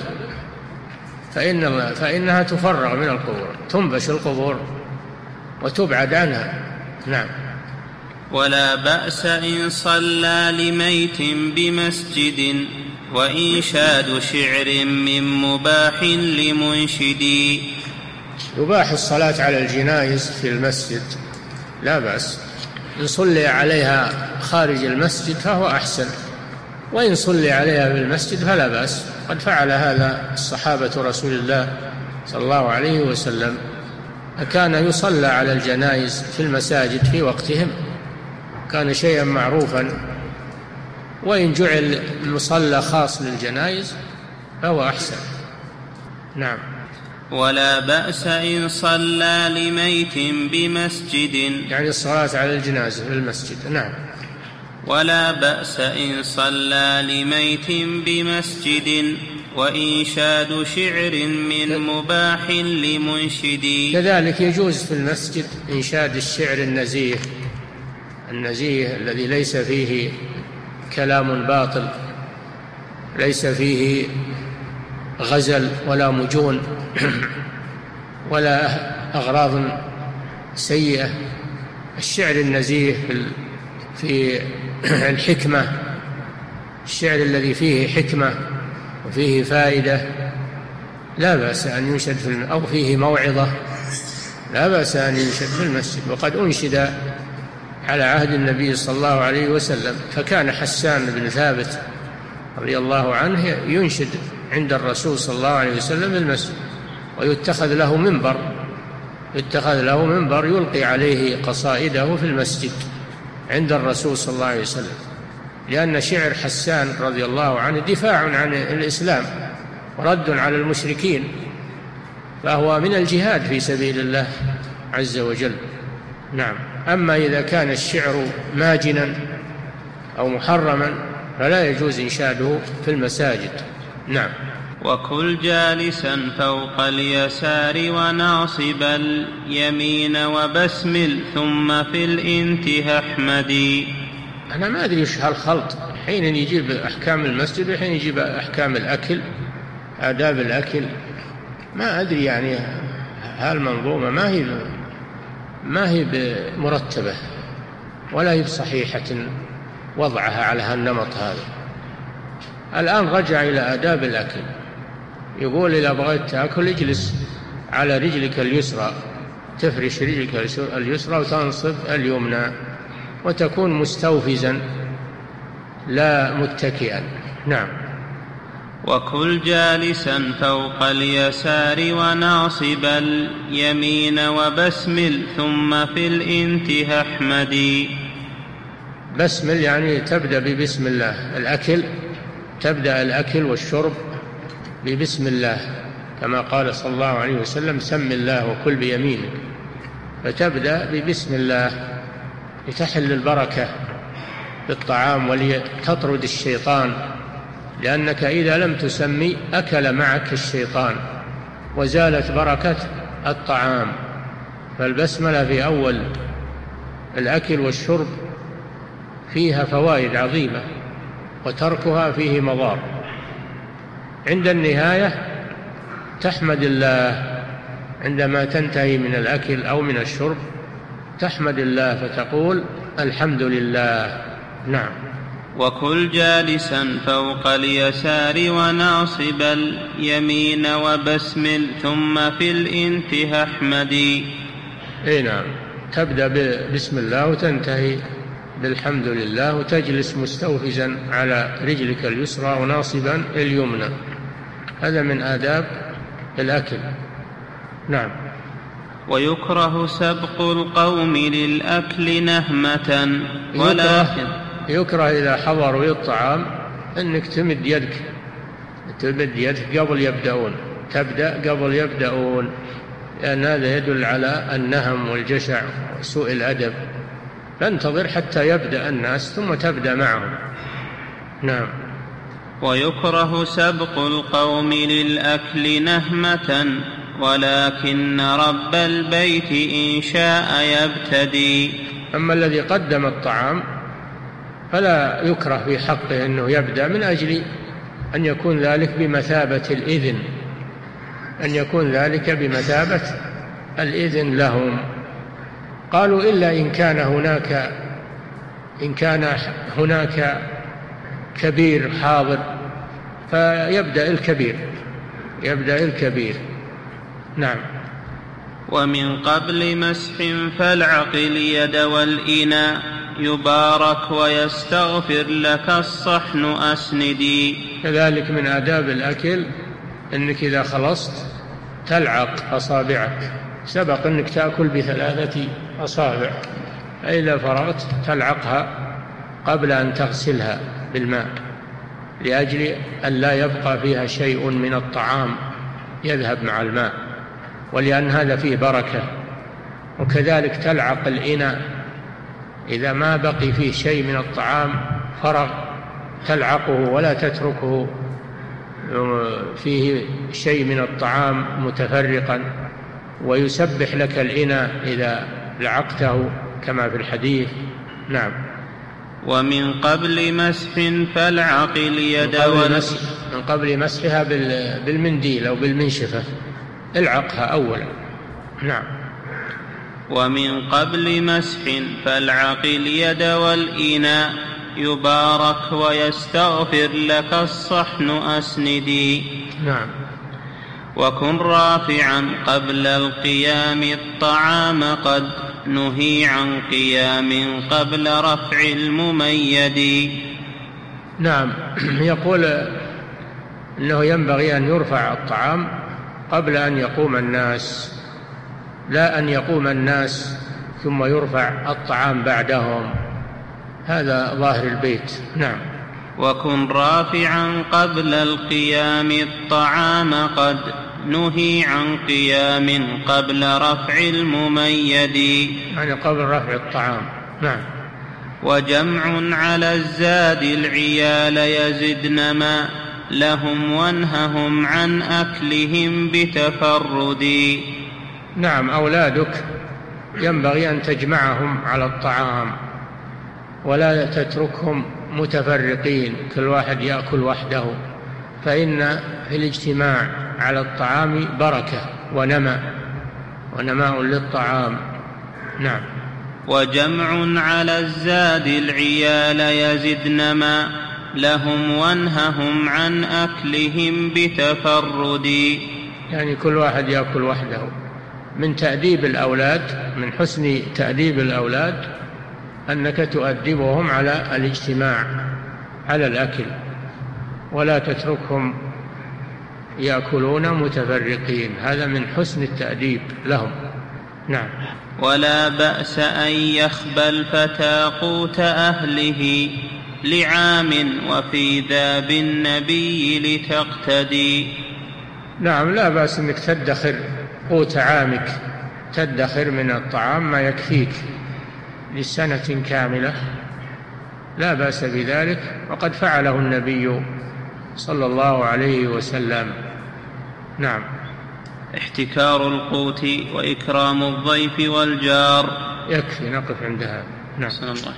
فإنها تفرغ من القبور، تنبش القبور وتبعد عنها. نعم. ولا بأس إن صلى لميت بمسجد وإنشاد شعر من مباح لمنشدي. يباح الصلاة على الجنائز في المسجد، لا بأس. إن صلي عليها خارج المسجد فهو أحسن، وإن صلي عليها في المسجد فلا بأس. قد فعل هذا الصحابة رسول الله صلى الله عليه وسلم، كان يصلى على الجنائز في المساجد في وقتهم، كان شيئا معروفا. وإن جعل مصلى خاص للجنائز فهو أحسن. نعم. ولا بأس إن صلى لميت بمسجد، يعني الصلاة على الجنازة في المسجد. نعم. ولا بأس إن صلى لميت بمسجد وإنشاد شعر من مباح لمنشدي. كذلك يجوز في المسجد إنشاد الشعر النزيه الذي ليس فيه كلام باطل، ليس فيه غزل ولا مجون ولا أغراض سيئة. الشعر النزيه في الحكمة، الشعر الذي فيه حكمة وفيه فائدة لا بأس أن ينشد أو فيه موعظة لا بأس أن ينشد في المسجد. وقد أنشد على عهد النبي صلى الله عليه وسلم، فكان حسان بن ثابت رضي الله عنه ينشد عند الرسول صلى الله عليه وسلم في المسجد، ويتخذ له منبر يلقي عليه قصائده في المسجد عند الرسول صلى الله عليه وسلم، لأن شعر حسان رضي الله عنه دفاع عن الإسلام ورد على المشركين، فهو من الجهاد في سبيل الله عز وجل. نعم. أما إذا كان الشعر ماجنا أو محرما فلا يجوز إنشاده في المساجد. نعم. وكل جالسا فوق اليسار وناصب اليمين وبسمل ثم في الانتهاء احمدي. أنا ما أدري إيش هالخلط، حين يجيب أحكام المسجد وحين يجيب أحكام الأكل، آداب الأكل، ما أدري يعني هالمنظومة ما هي مرتبة ولا هي بصحيحة وضعها على هالنمط هذا. الآن رجع إلى آداب الأكل، يقول إذا بغيت تأكل اجلس على رجلك اليسرى، تفرش رجلك اليسرى وتنصب اليمنى، وتكون مستوفزا لا متكئا. نعم. وكل جالسا فوق اليسار وناصب اليمين وبسمل ثم في الانتهاء احمدي. بسمل يعني تبدأ ببسم الله. الأكل تبدأ الأكل والشرب ببسم الله، كما قال صلى الله عليه وسلم سم الله وكل بيمينك، فتبدأ ببسم الله لتحل البركة بالطعام ولتطرد الشيطان، لأنك إذا لم تسمي أكل معك الشيطان وزالت بركة الطعام. فالبسملة في أول الأكل والشرب فيها فوائد عظيمة، وتركها فيه مضار. عند النهاية تحمد الله، عندما تنتهي من الأكل أو من الشرب تحمد الله فتقول الحمد لله. نعم. وكل جالسا فوق اليسار وناصب اليمين وبسمل ثم في الانتهاء احمدي. اي نعم، تبدأ بسم الله وتنتهي بالحمد لله، وتجلس مستوفزا على رجلك اليسرى وناصبا اليمنى. هذا من آداب الأكل. نعم. ويكره سبق القوم للأكل نهمة، ولكن يكره إذا حضروا للطعام أنك تمد يدك قبل يبدأون، تبدأ قبل يبدأون، لأن هذا يدل على النهم والجشع وسوء الأدب. فانتظر حتى يبدأ الناس ثم تبدأ معهم. نعم. ويكره سبق القوم للأكل نهمة، ولكن رب البيت إن شاء يبتدي. أما الذي قدم الطعام فلا يكره في حقه أنه يبدأ، من أجل أن يكون ذلك بمثابة الإذن، أن يكون ذلك بمثابة الإذن لهم. قالوا إلا إن كان هناك كبير حاضر فيبدأ الكبير. نعم. ومن قبل مسح فالعقل يد والإناء يبارك ويستغفر لك الصحن أسندي. كذلك من آداب الأكل أنك إذا خلصت تلعق أصابعك. سبق أنك تأكل ب3 أصابع، فإذا فرغت تلعقها قبل أن تغسلها بالماء، لأجل أن لا يبقى فيها شيء من الطعام يذهب مع الماء، ولأن هذا فيه بركة. وكذلك تلعق الإناء، إذا ما بقي فيه شيء من الطعام فرغ تلعقه ولا تتركه فيه شيء من الطعام متفرقا، ويسبح لك الإناء إذا لعقته كما في الحديث. نعم. ومن قبل مسح فالعقل يد من قبل مسحها بالمنديل أو بالمنشفة العقها أولا. نعم. ومن قبل مسح فالعقل يد والإناء يبارك ويستغفر لك الصحن أسندي. نعم. وكن رافعا قبل القيام الطعام، قد نهي عن قيام قبل رفع المميد. نعم. يقول إنه ينبغي أن يرفع الطعام قبل أن يقوم الناس، لا أن يقوم الناس ثم يرفع الطعام بعدهم، هذا ظاهر البيت. نعم. وكن رافعا قبل القيام الطعام، قد نهي عن قيام قبل رفع المميد، يعني قبل رفع الطعام. نعم. وجمع على الزاد العيال يزدن ما لهم وانههم عن أكلهم بتفرد. نعم. أولادك ينبغي أن تجمعهم على الطعام ولا تتركهم متفرقين كل واحد يأكل وحده، فإن في الاجتماع على الطعام بركة ونمى، ونماء للطعام. نعم. وجمع على الزاد العيال يزدن ما لهم وانههم عن أكلهم بتفرد. يعني كل واحد يأكل وحده. من تأديب الأولاد، من حسن تأديب الأولاد أنك تؤدبهم على الاجتماع على الأكل، ولا تتركهم يأكلون متفرقين، هذا من حسن التأديب لهم. نعم. ولا بأس أن يخبى الفتى قوت أهله لعام وفي ذا بالنبي لتقتدي. نعم، لا بأس أنك تدخر قوت عامك، تدخر من الطعام ما يكفيك لسنة كاملة، لا بأس بذلك، وقد فعله النبي صلى الله عليه وسلم. نعم. احتكار القوت وإكرام الضيف والجار. يكفي، نقف عندها. نعم.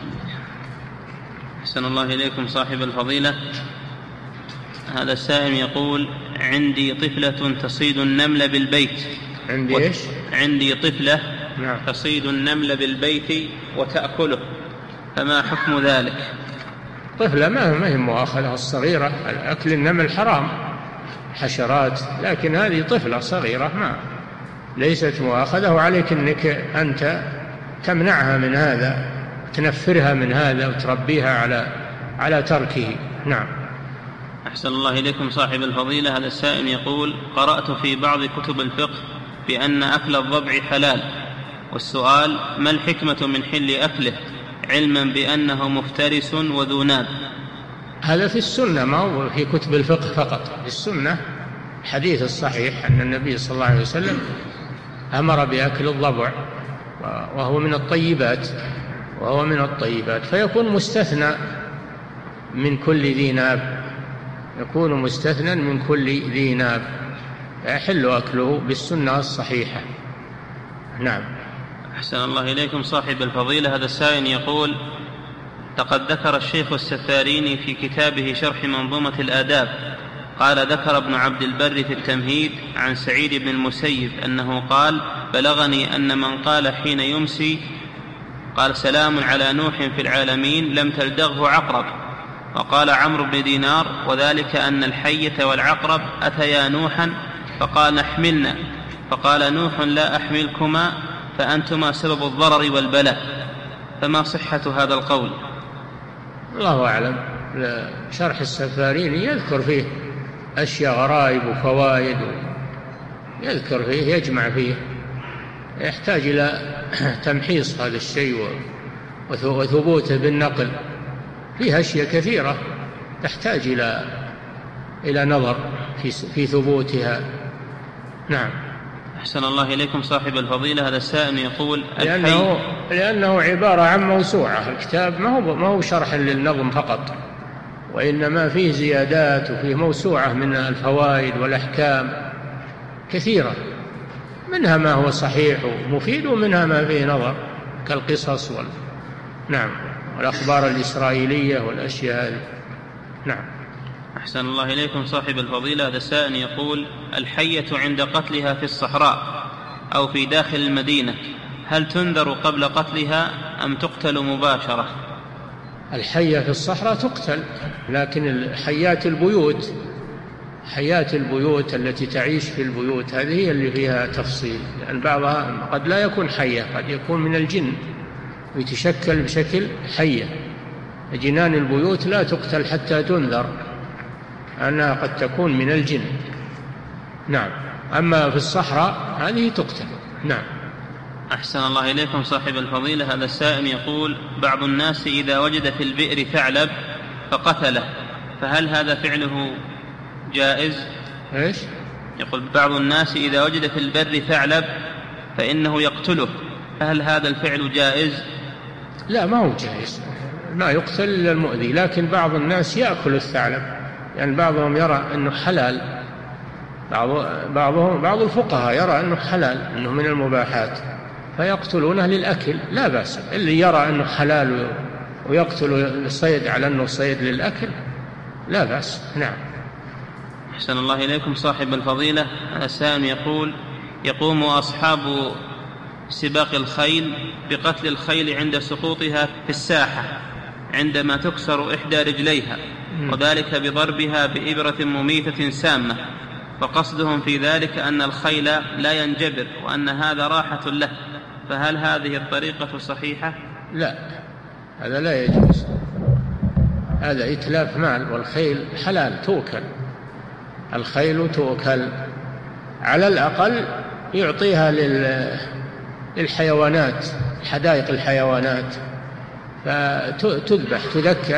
أحسن الله إليكم صاحب الفضيلة. هذا السائل يقول: عندي طفلة تصيد النمل بالبيت. عندي إيش؟ عندي طفلة نعم. تصيد النمل بالبيت وتأكله، فما حكم ذلك؟ طفلة ما هي مؤاخذة الصغيرة، أكل النمل حرام، حشرات، لكن هذه طفلة صغيرة ما ليست مؤاخذة، وعليك أنك أنت تمنعها من هذا، تنفرها من هذا وتربيها على تركه. نعم. أحسن الله إليكم صاحب الفضيلة. هذا السائل يقول: قرأت في بعض كتب الفقه بأن أكل الضبع حلال، والسؤال: ما الحكمة من حل أكله علما بأنه مفترس وذو ناب؟ هذا في السنة، ما هو في كتب الفقه فقط، في السنة الحديث الصحيح أن النبي صلى الله عليه وسلم أمر بأكل الضبع، وهو من الطيبات، فيكون مستثنى من كل ذي ناب، يكون مستثنى من كل ذي ناب، يحل أكله بالسنة الصحيحة. نعم. أحسن الله إليكم صاحب الفضيلة. هذا السائل يقول: لقد ذكر الشيخ السفاريني في كتابه شرح منظومة الآداب، قال: ذكر ابن عبد البر في التمهيد عن سعيد بن المسيب أنه قال: بلغني أن من قال حين يمسي قال: سلام على نوح في العالمين لم تلدغه عقرب. وقال عمرو بن دينار: وذلك أن الحية والعقرب أتيا نوحا فقال: احملنا، فقال نوح: لا أحملكما فأنتما سبب الضرر والبلاء. فما صحة هذا القول؟ الله أعلم. شرح السفاريني يذكر فيه أشياء غرائب وفوائد، يذكر فيه، يجمع فيه، يحتاج إلى تمحيص هذا الشيء وثبوته بالنقل، فيها أشياء كثيرة تحتاج إلى نظر في ثبوتها. نعم. أحسن الله إليكم صاحب الفضيلة. هذا السائل يقول: لأنه عبارة عن موسوعة، الكتاب ما هو شرح للنظم فقط، وإنما فيه زيادات وفيه موسوعة من الفوائد والأحكام كثيرة، منها ما هو صحيح ومفيد، ومنها ما فيه نظر كالقصص نعم، والأخبار الإسرائيلية والأشياء هذه. نعم. أحسن الله إليكم صاحب الفضيلة. هذا السائل يقول: الحية عند قتلها في الصحراء أو في داخل المدينة هل تنذر قبل قتلها أم تقتل مباشرة؟ الحية في الصحراء تقتل، لكن حيات البيوت التي تعيش في البيوت هذه هي اللي فيها تفصيل، لأن بعضها قد لا يكون حية، قد يكون من الجن ويتشكل بشكل حية. جنان البيوت لا تقتل حتى تنذر أنها قد تكون من الجن. نعم. أما في الصحراء هذه تقتل. نعم. أحسن الله إليكم صاحب الفضيلة. هذا السائل يقول: بعض الناس إذا وجد في البئر ثعلب فقتله، فهل هذا فعله جائز؟ إيش؟ يقول: بعض الناس إذا وجد في البر ثعلب فإنه يقتله، فهل هذا الفعل جائز؟ لا، ما هو جائز، ما يقتل إلا المؤذي، لكن بعض الناس يأكل الثعلب، يعني بعضهم يرى أنه حلال، بعض الفقهاء يرى أنه حلال، أنه من المباحات، فيقتلونه للأكل، لا بأس. اللي يرى أنه حلال ويقتل الصيد على أنه صيد للأكل لا بأس. نعم. أحسن الله إليكم صاحب الفضيلة. السائل يقول: يقوم أصحاب سباق الخيل بقتل الخيل عند سقوطها في الساحة عندما تكسر إحدى رجليها، وذلك بضربها بإبرة مميتة سامة، فقصدهم في ذلك أن الخيل لا ينجبر وأن هذا راحة له، فهل هذه الطريقة صحيحة؟ لا، هذا لا يجوز، هذا إتلاف مال، والخيل حلال تؤكل، الخيل تؤكل، على الأقل يعطيها للحيوانات، حدائق الحيوانات، فتذبح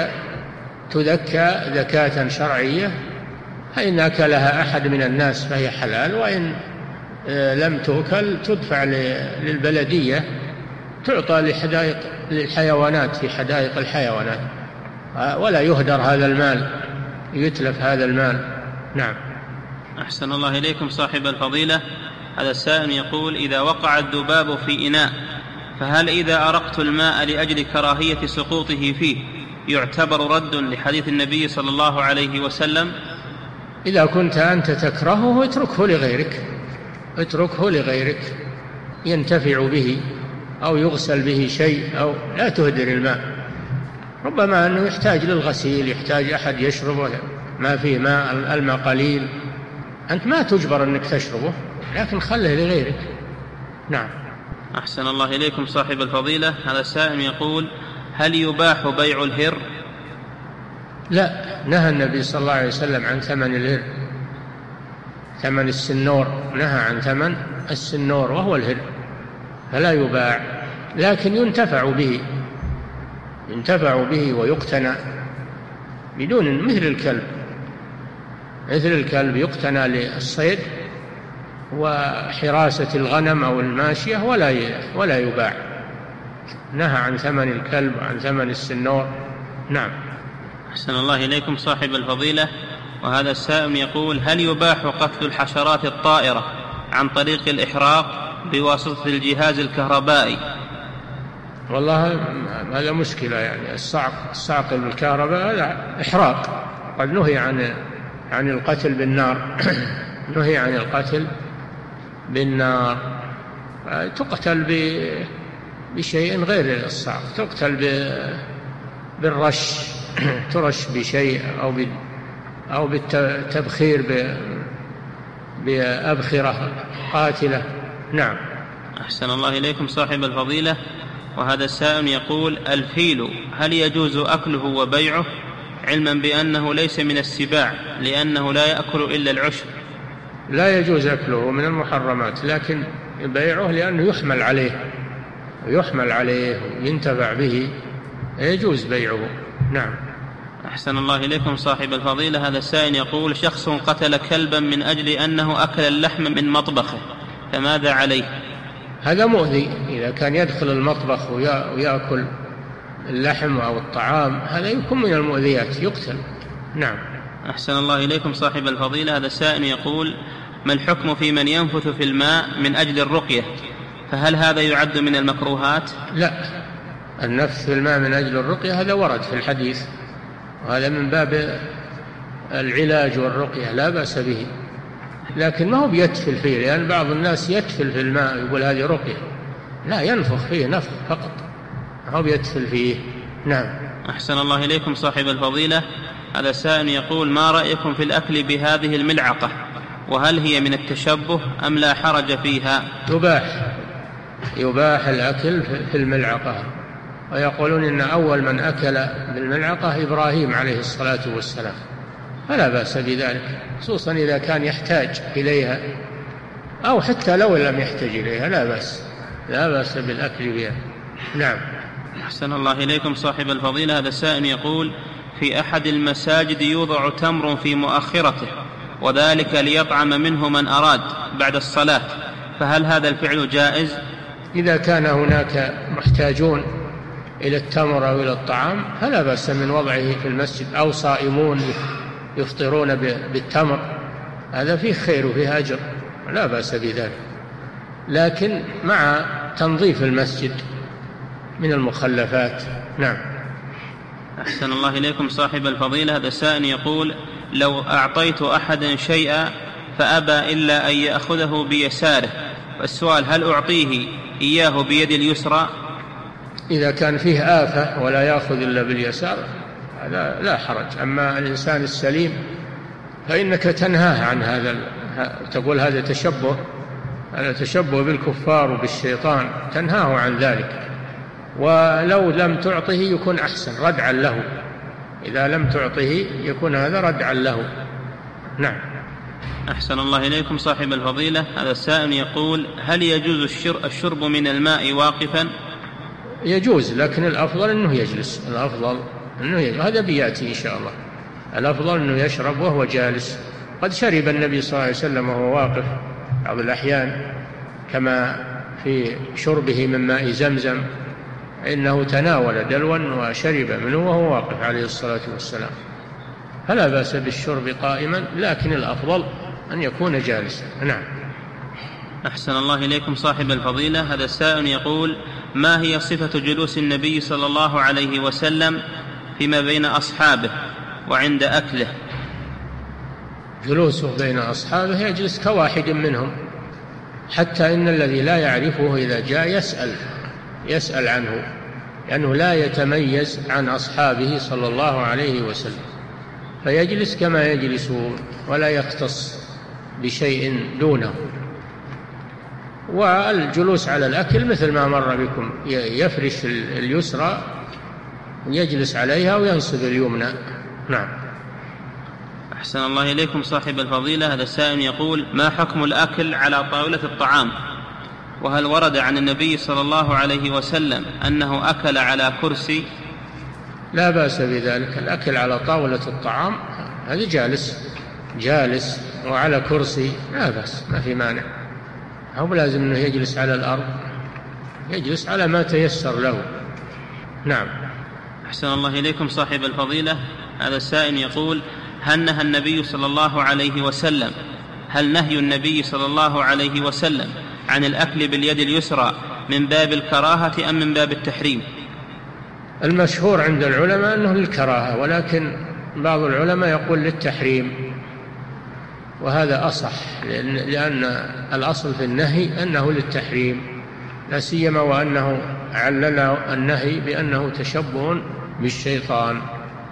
تذكى ذكاة شرعية، فإن أكلها أحد من الناس فهي حلال، وإن لم تؤكل تدفع للبلدية تعطى للحيوانات في حدائق الحيوانات، ولا يهدر هذا المال، يتلف هذا المال. نعم. أحسن الله إليكم صاحب الفضيلة. هذا السائل يقول: إذا وقع الذباب في إناء، فهل إذا أرقت الماء لأجل كراهية سقوطه فيه يعتبر رد لحديث النبي صلى الله عليه وسلم؟ إذا كنت أنت تكرهه اتركه لغيرك ينتفع به أو يغسل به شيء، أو لا تهدر الماء، ربما أنه يحتاج للغسيل، يحتاج أحد يشربه، ما فيه ماء، الماء قليل، أنت ما تجبر أنك تشربه، لكن خله لغيرك. نعم. أحسن الله إليكم صاحب الفضيلة. هذا السائل يقول: هل يباح بيع الهر؟ لا، نهى النبي صلى الله عليه وسلم عن ثمن الهر، ثمن السنور، نهى عن ثمن السنور وهو الهر، فلا يباع، لكن ينتفع به ويقتنى بدون، مثل الكلب يقتنى للصيد وحراسة الغنم أو الماشية، ولا يباع، نهى عن ثمن الكلب وعن ثمن السنور. نعم. أحسن الله إليكم صاحب الفضيلة. وهذا السائل يقول: هل يباح قتل الحشرات الطائرة عن طريق الإحراق بواسطة الجهاز الكهربائي؟ والله هذا مشكلة، يعني الصعق بالكهرباء هذا إحراق، قد نهي عن القتل بالنار نهي عن القتل بالنار، تقتل بشيء غير الصعق، تقتل بالرش، ترش بشيء أو بالتبخير بأبخرة قاتلة. نعم. أحسن الله إليكم صاحب الفضيلة. وهذا السائل يقول: الفيل هل يجوز أكله وبيعه، علما بأنه ليس من السباع لأنه لا يأكل إلا العشب؟ لا يجوز أكله، من المحرمات، لكن بيعه لأنه يحمل عليه وينتفع به، يجوز بيعه. نعم. أحسن الله إليكم صاحب الفضيلة. هذا السائل يقول: شخص قتل كلبا من أجل أنه أكل اللحم من مطبخه، فماذا عليه؟ هذا مؤذي، إذا كان يدخل المطبخ ويأكل اللحم أو الطعام، هذا يكون من المؤذيات، يقتل. نعم. أحسن الله إليكم صاحب الفضيلة. هذا السائل يقول: ما الحكم في من ينفث في الماء من أجل الرقية، فهل هذا يعد من المكروهات؟ لا، النفث في الماء من أجل الرقية هذا ورد في الحديث، وهذا من باب العلاج والرقية، لا بأس به، لكن ما هو بيتفل فيه، لأن بعض الناس يتفل في الماء يقول هذه رقية، لا، ينفخ فيه نفخ فقط، ما هو بيتفل فيه. نعم. أحسن الله إليكم صاحب الفضيلة. هذا سائل يقول: ما رأيكم في الأكل بهذه الملعقة، وهل هي من التشبه أم لا حرج فيها؟ يباح الأكل في الملعقة، ويقولون إن أول من أكل بالملعقة إبراهيم عليه الصلاة والسلام، فلا بأس بذلك، خصوصا إذا كان يحتاج إليها، أو حتى لو لم يحتاج إليها لا بأس بالأكل بها. نعم. أحسن الله إليكم صاحب الفضيلة. هذا السائل يقول: في أحد المساجد يوضع تمر في مؤخرته، وذلك ليطعم منه من أراد بعد الصلاة، فهل هذا الفعل جائز؟ إذا كان هناك محتاجون إلى التمر أو إلى الطعام فلا بأس من وضعه في المسجد، أو صائمون يفطرون بالتمر، هذا فيه خير وفيه أجر، لا بأس بذلك، لكن مع تنظيف المسجد من المخلفات. نعم. أحسن الله إليكم صاحب الفضيلة. هذا السائل يقول: لو أعطيت أحدا شيئا فأبى إلا أن يأخذه بيساره، والسؤال: هل أعطيه إياه بيد اليسرى؟ إذا كان فيه آفة ولا يأخذ إلا باليسار هذا لا حرج. أما الإنسان السليم فإنك تنهاه عن هذا، تقول هذا تشبه بالكفار وبالشيطان، تنهاه عن ذلك. ولو لم تعطه يكون أحسن، ردعا له. إذا لم تعطه يكون هذا ردعا له. نعم. أحسن الله إليكم صاحب الفضيلة. هذا السائل يقول: هل يجوز الشرب من الماء واقفا؟ يجوز، لكن الأفضل أنه يجلس. الأفضل أنه يجلس، هذا بيأتي إن شاء الله. الأفضل أنه يشرب وهو جالس. قد شرب النبي صلى الله عليه وسلم وهو واقف بعض الأحيان، كما في شربه من ماء زمزم، إنه تناول دلوا وشرب منه وهو واقف عليه الصلاة والسلام. فلا بأس بالشرب قائما، لكن الأفضل أن يكون جالسا. نعم. أحسن الله إليكم صاحب الفضيلة. هذا السائل يقول: ما هي صفة جلوس النبي صلى الله عليه وسلم فيما بين أصحابه وعند أكله؟ جلوسه بين أصحابه يجلس كواحد منهم، حتى إن الذي لا يعرفه إذا جاء يسأل عنه، لأنه لا يتميز عن أصحابه صلى الله عليه وسلم، فيجلس كما يجلسون ولا يختص بشيء دونه. والجلوس على الأكل مثل ما مر بكم، يفرش اليسرى ويجلس عليها وينصب اليمنى. نعم. أحسن الله إليكم صاحب الفضيلة. هذا السائل يقول: ما حكم الأكل على طاولة الطعام؟ وهل ورد عن النبي صلى الله عليه وسلم أنه أكل على كرسي؟ لا بأس بذلك. الأكل على طاولة الطعام هذا جالس وعلى كرسي لا بأس، ما في مانع. هو لازم أنه يجلس على الأرض، يجلس على ما تيسر له. نعم. أحسن الله إليكم صاحب الفضيلة. هذا السائل يقول: هل نهى النبي صلى الله عليه وسلم نهي النبي صلى الله عليه وسلم عن الأكل باليد اليسرى من باب الكراهة أم من باب التحريم؟ المشهور عند العلماء أنه للكراهة، ولكن بعض العلماء يقول للتحريم، وهذا أصح، لأن الأصل في النهي أنه للتحريم، لا سيما وأنه علل النهي بأنه تشبه بالشيطان،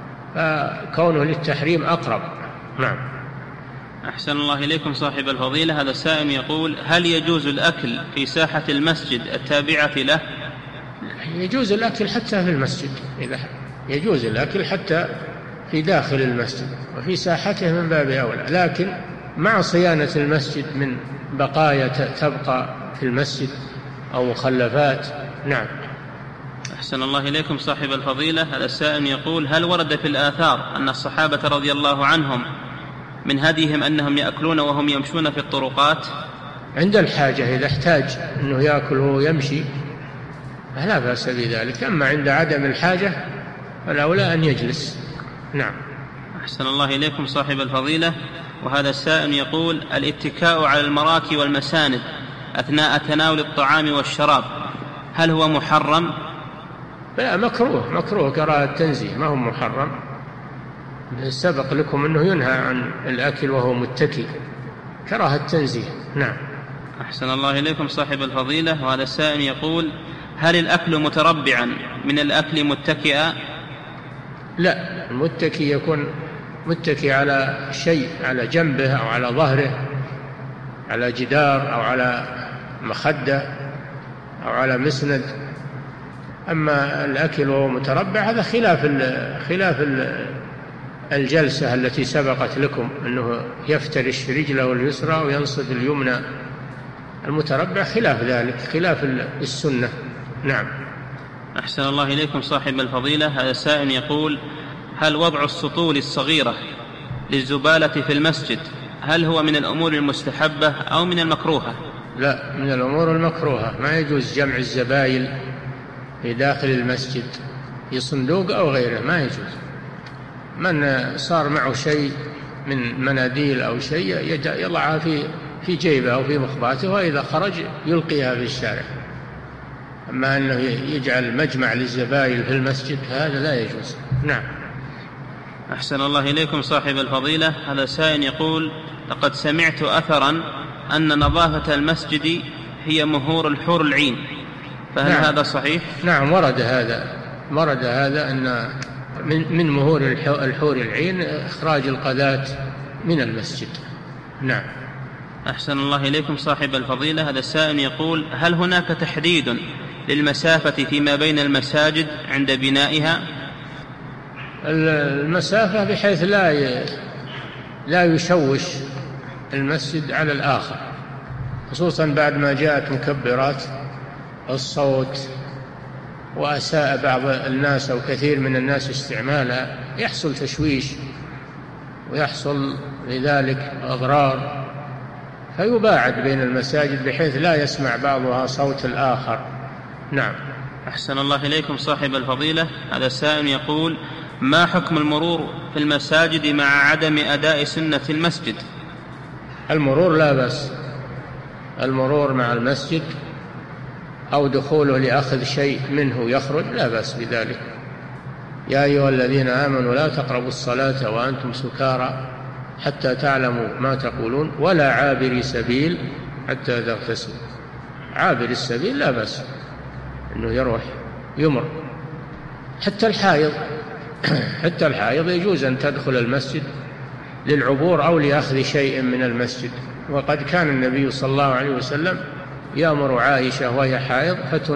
فكونه للتحريم أقرب. نعم. أحسن الله إليكم صاحب الفضيلة. هذا السائل يقول: هل يجوز الأكل في ساحة المسجد التابعة له؟ يجوز الأكل حتى في المسجد، يجوز الأكل حتى في داخل المسجد وفي ساحته من باب أولى، لكن مع صيانة المسجد من بقايا تبقى في المسجد أو مخلفات. نعم. أحسن الله إليكم صاحب الفضيلة. هذا السائل يقول: هل ورد في الآثار أن الصحابة رضي الله عنهم من هديهم أنهم يأكلون وهم يمشون في الطرقات؟ عند الحاجة، إذا احتاج أنه يأكل وهو يمشي فلا بأس بذلك، أما عند عدم الحاجة فالأولى أن يجلس. نعم. أحسن الله إليكم صاحب الفضيلة. وهذا السائل يقول: الاتكاء على المراكي والمساند أثناء تناول الطعام والشراب هل هو محرم؟ لا، مكروه كراهة تنزيه، ما هو محرم. سبق لكم أنه ينهى عن الأكل وهو متكي، كراهة تنزيه. نعم. أحسن الله إليكم صاحب الفضيلة. وهذا السائل يقول: هل الأكل متربعا من الأكل متكئا؟ لا، المتكي يكون متكي على شيء، على جنبه أو على ظهره، على جدار أو على مخدة أو على مسند. أما الأكل وهو متربع هذا خلاف الجلسة التي سبقت لكم، أنه يفترش رجله اليسرى وينصب اليمنى. المتربع خلاف ذلك، خلاف السنة. نعم. أحسن الله إليكم صاحب الفضيلة. هذا السائل يقول: هل وضع السطول الصغيرة للزبالة في المسجد هل هو من الأمور المستحبة أو من المكروهة؟ لا، من الأمور المكروهة. ما يجوز جمع الزبائل في داخل المسجد في صندوق أو غيره، ما يجوز. من صار معه شيء من مناديل أو شيء يضعها في جيبه أو في مخباته، وإذا خرج يلقيها في الشارع. أما أنه يجعل مجمع للزبائل في المسجد هذا لا يجوز. نعم. أحسن الله إليكم صاحب الفضيلة. هذا سائل يقول: لقد سمعت أثرا أن نظافة المسجد هي مهور الحور العين، فهل نعم. هذا صحيح؟ نعم، ورد هذا أن من مهور الحور العين إخراج القذاة من المسجد. نعم. أحسن الله إليكم صاحب الفضيلة. هذا السائل يقول: هل هناك تحديد للمسافة فيما بين المساجد عند بنائها؟ المسافة بحيث لا يشوش المسجد على الآخر، خصوصا بعد ما جاءت مكبرات الصوت وأساء بعض الناس أو كثير من الناس استعمالها، يحصل تشويش ويحصل لذلك أضرار، فيباعد بين المساجد بحيث لا يسمع بعضها صوت الآخر. نعم. أحسن الله إليكم صاحب الفضيلة. هذا السائل يقول: ما حكم المرور في المساجد مع عدم أداء سنة المسجد؟ المرور لا بأس، المرور مع المسجد أو دخوله لأخذ شيء منه يخرج لا بأس بذلك. يا أيها الذين آمنوا لا تقربوا الصلاة وأنتم سكارى حتى تعلموا ما تقولون ولا عابري سبيل حتى تغتسلوا. عابر السبيل لا بأس أنه يروح يمر. حتى الحائض يجوز أن تدخل المسجد للعبور أو لأخذ شيء من المسجد، وقد كان النبي صلى الله عليه وسلم يأمر عائشة وهي حائض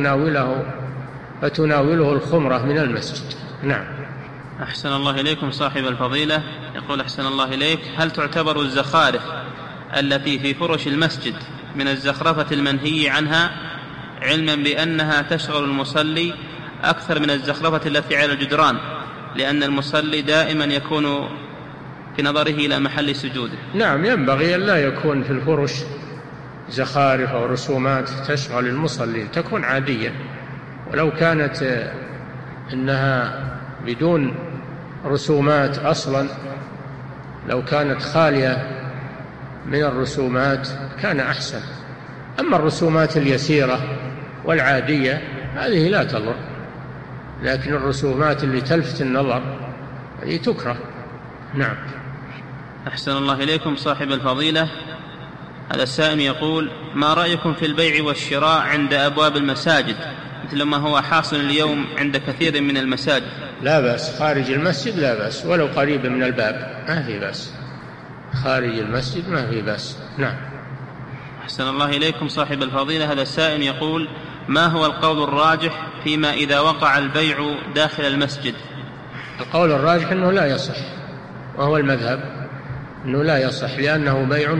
فتناوله الخمرة من المسجد. نعم. أحسن الله إليكم صاحب الفضيلة. يقول: أحسن الله إليك، هل تعتبر الزخارف التي في فرش المسجد من الزخرفة المنهي عنها، علما بأنها تشغل المصلي أكثر من الزخرفة التي على الجدران، لأن المصلي دائما يكون في نظره إلى محل سجوده؟ نعم، ينبغي أن لا يكون في الفرش زخارف أو رسومات تشغل المصلي، تكون عادية. ولو كانت إنها بدون رسومات أصلا، لو كانت خالية من الرسومات كان أحسن. أما الرسومات اليسيرة والعادية هذه لا تضر، لكن الرسومات اللي تلفت النظر هذه تكره. نعم. أحسن الله إليكم صاحب الفضيلة. هذا السائل يقول: ما رأيكم في البيع والشراء عند أبواب المساجد مثل ما هو حاصل اليوم عند كثير من المساجد؟ لا بأس، خارج المسجد لا بأس، ولو قريب من الباب ما في بأس، خارج المسجد ما في بأس. نعم. أحسن الله إليكم صاحب الفضيلة. هذا السائل يقول: ما هو القول الراجح فيما إذا وقع البيع داخل المسجد؟ القول الراجح أنه لا يصح، وهو المذهب أنه لا يصح، لأنه بيع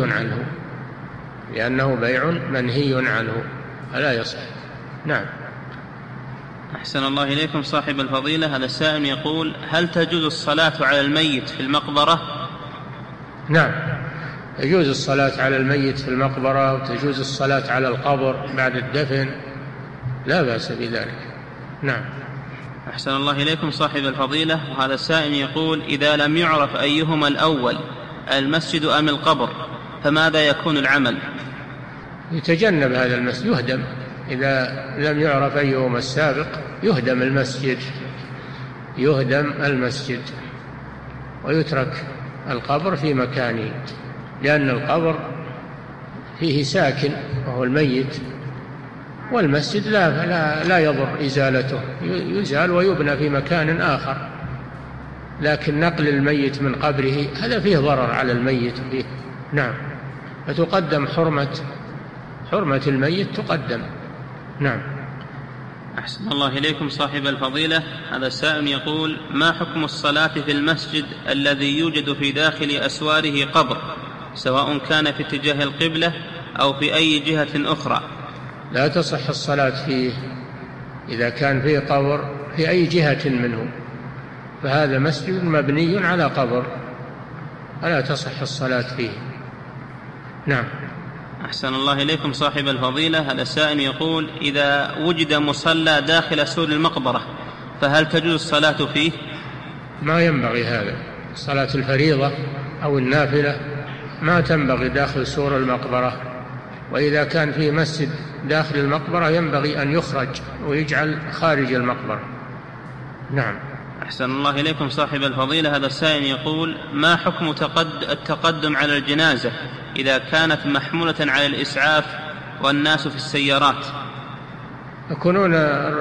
منهي عنه فلا يصح. نعم. أحسن الله إليكم صاحب الفضيلة. هذا السائل يقول: هل تجوز الصلاة على الميت في المقبرة؟ نعم، يجوز الصلاة على الميت في المقبرة، وتجوز الصلاة على القبر بعد الدفن، لا بأس بذلك. نعم. أحسن الله إليكم صاحب الفضيلة. وهذا السائل يقول: إذا لم يعرف أيهما الأول، المسجد أم القبر، فماذا يكون العمل؟ يتجنب هذا المسجد، يهدم. إذا لم يعرف أيهما السابق يهدم المسجد ويترك القبر في مكانه، لأن القبر فيه ساكن وهو الميت، والمسجد لا يضر إزالته، يزال ويبنى في مكان آخر. لكن نقل الميت من قبره هذا فيه ضرر على الميت فيه. نعم. فتقدم حرمة الميت تقدم. نعم. أحسن الله إليكم صاحب الفضيلة. هذا السائل يقول: ما حكم الصلاة في المسجد الذي يوجد في داخل أسواره قبر، سواء كان في اتجاه القبلة أو في أي جهة أخرى؟ لا تصح الصلاة فيه إذا كان فيه قبر في أي جهة منه، فهذا مسجد مبني على قبر فلا تصح الصلاة فيه. نعم. أحسن الله إليكم صاحب الفضيلة. هذا السائل يقول: إذا وجد مصلى داخل سور المقبرة فهل تجوز الصلاة فيه؟ ما ينبغي هذا، صلاة الفريضة أو النافلة ما تنبغي داخل سور المقبرة، وإذا كان في مسجد داخل المقبرة ينبغي أن يخرج ويجعل خارج المقبرة. نعم. أحسن الله إليكم صاحب الفضيلة. هذا السائل يقول: ما حكم التقدم على الجنازة إذا كانت محمولة على الإسعاف والناس في السيارات. يكون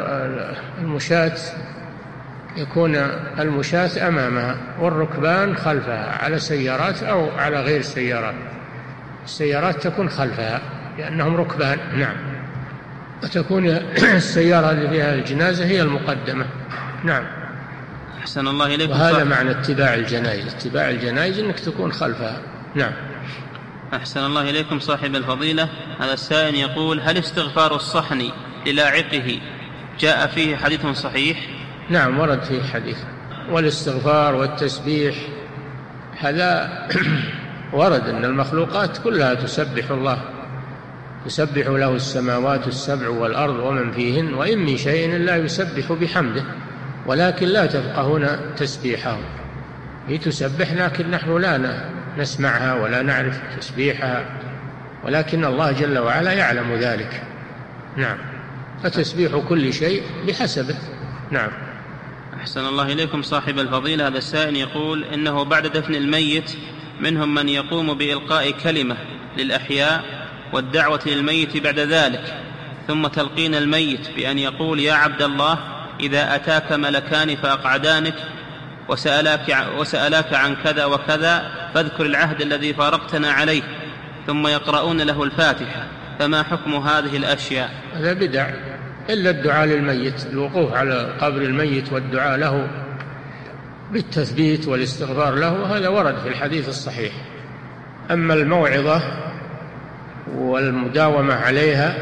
المشاة أمامها والركبان خلفها، على سيارات أو على غير سيارات. السيارات تكون خلفها لأنهم ركبان. نعم. وتكون السيارة اللي فيها الجنازة هي المقدمة. نعم. أحسن الله إليكم. وهذا معنى اتباع الجنائز. اتباع الجنائز أنك تكون خلفها. نعم. أحسن الله إليكم صاحب الفضيلة. هذا السائل يقول: هل استغفار الصحن للاعقه جاء فيه حديث صحيح؟ نعم، ورد فيه حديث. والاستغفار والتسبيح هذا ورد أن المخلوقات كلها تسبح الله، تسبح له السماوات السبع والأرض ومن فيهن، وإن من شيء إلا يسبح بحمده ولكن لا تفقهون تسبيحه. هي تسبح لكن نحن لا نسمعها ولا نعرف تسبيحها، ولكن الله جل وعلا يعلم ذلك. نعم. فتسبيح كل شيء بحسبه. نعم. أحسن الله إليكم صاحب الفضيلة. هذا السائل يقول: إنه بعد دفن الميت منهم من يقوم بإلقاء كلمة للأحياء والدعوة للميت بعد ذلك، ثم تلقين الميت بأن يقول: يا عبد الله، إذا أتاك ملكان فأقعدانك وسألاك عن كذا وكذا فاذكر العهد الذي فارقتنا عليه، ثم يقرؤون له الفاتحة، فما حكم هذه الأشياء؟ هذا بدع، إلا الدعاء للميت، الوقوف على قبر الميت والدعاء له بالتثبيت والاستغفار له، هذا ورد في الحديث الصحيح. أما الموعظة والمداومة عليها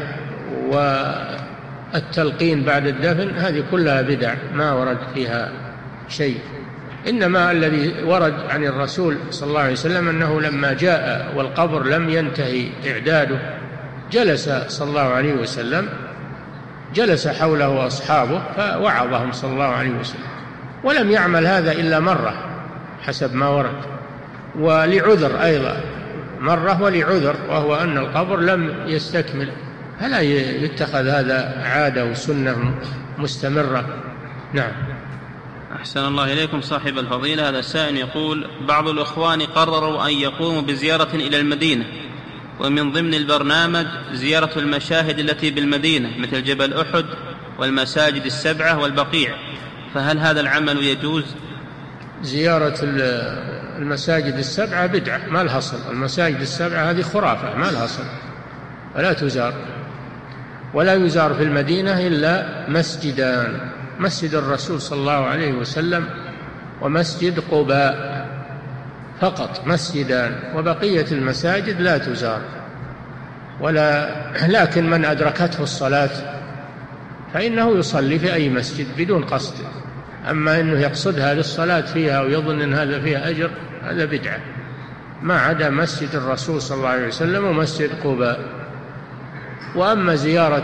والتلقين بعد الدفن هذه كلها بدع ما ورد فيها شيء. إنما الذي ورد عن الرسول صلى الله عليه وسلم أنه لما جاء والقبر لم ينتهي إعداده جلس صلى الله عليه وسلم، جلس حوله أصحابه فوعظهم صلى الله عليه وسلم، ولم يعمل هذا إلا مرة حسب ما ورد، ولعذر أيضا، مرة ولعذر، وهو أن القبر لم يستكمل، فلا يتخذ هذا عادة وسنة مستمرة. نعم. أحسن الله إليكم صاحب الفضيلة. هذا السائل يقول: بعض الإخوان قرروا أن يقوموا بزيارة إلى المدينة، ومن ضمن البرنامج زيارة المشاهد التي بالمدينة مثل جبل أحد والمساجد السبعة والبقيع، فهل هذا العمل يجوز؟ زيارة المساجد السبعة بدعة ما لها أصل. المساجد السبعة هذه خرافة ما لها أصل، ولا تزار. ولا يزار في المدينة إلا مسجدان: مسجد الرسول صلى الله عليه وسلم ومسجد قباء، فقط مسجدان، وبقية المساجد لا تزار. لكن من أدركته الصلاة فإنه يصلي في أي مسجد بدون قصد، أما أنه يقصدها للصلاة فيها ويظن أن هذا فيها أجر هذا بدعة، ما عدا مسجد الرسول صلى الله عليه وسلم ومسجد قباء. وأما زيارة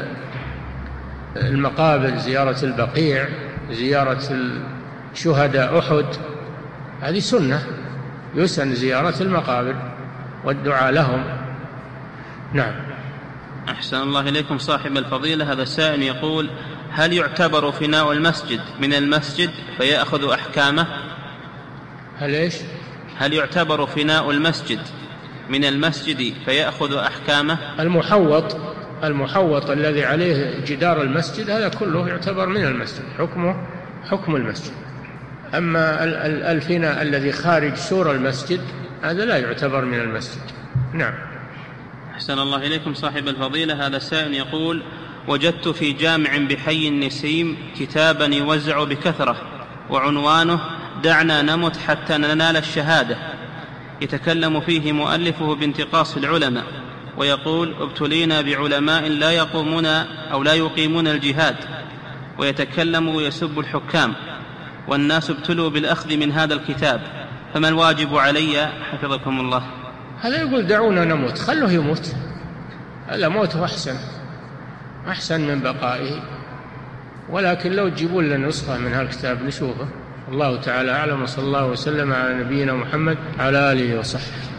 المقابر، زيارة البقيع، زيارة شهداء أحد، هذه سنة، يسن زيارة المقابر والدعاء لهم. نعم. أحسن الله إليكم صاحب الفضيلة. هذا السائل يقول: هل يعتبر فناء المسجد من المسجد فيأخذ أحكامه؟ هل يعتبر فناء المسجد من المسجد فيأخذ أحكامه؟ المحوط الذي عليه جدار المسجد هذا كله يعتبر من المسجد، حكمه حكم المسجد. أما الفناء الذي خارج سور المسجد هذا لا يعتبر من المسجد. نعم. أحسن الله إليكم صاحب الفضيلة. هذا السائل يقول: وجدت في جامع بحي النسيم كتابا يوزع بكثرة وعنوانه دعنا نمت حتى ننال الشهادة، يتكلم فيه مؤلفه بانتقاص العلماء، ويقول: ابتلينا بعلماء لا يقومون أو لا يقيمون الجهاد، ويتكلم ويسب الحكام، والناس ابتلوا بالأخذ من هذا الكتاب، فما الواجب علي حفظكم الله؟ هذا يقول دعونا نموت، خلوه يموت، هذا موته أحسن من بقائه. ولكن لو تجيبون لنا نسخة من هذا الكتاب نشوفه. الله تعالى أعلم، وصلى الله وسلم على نبينا محمد على آله وصحبه.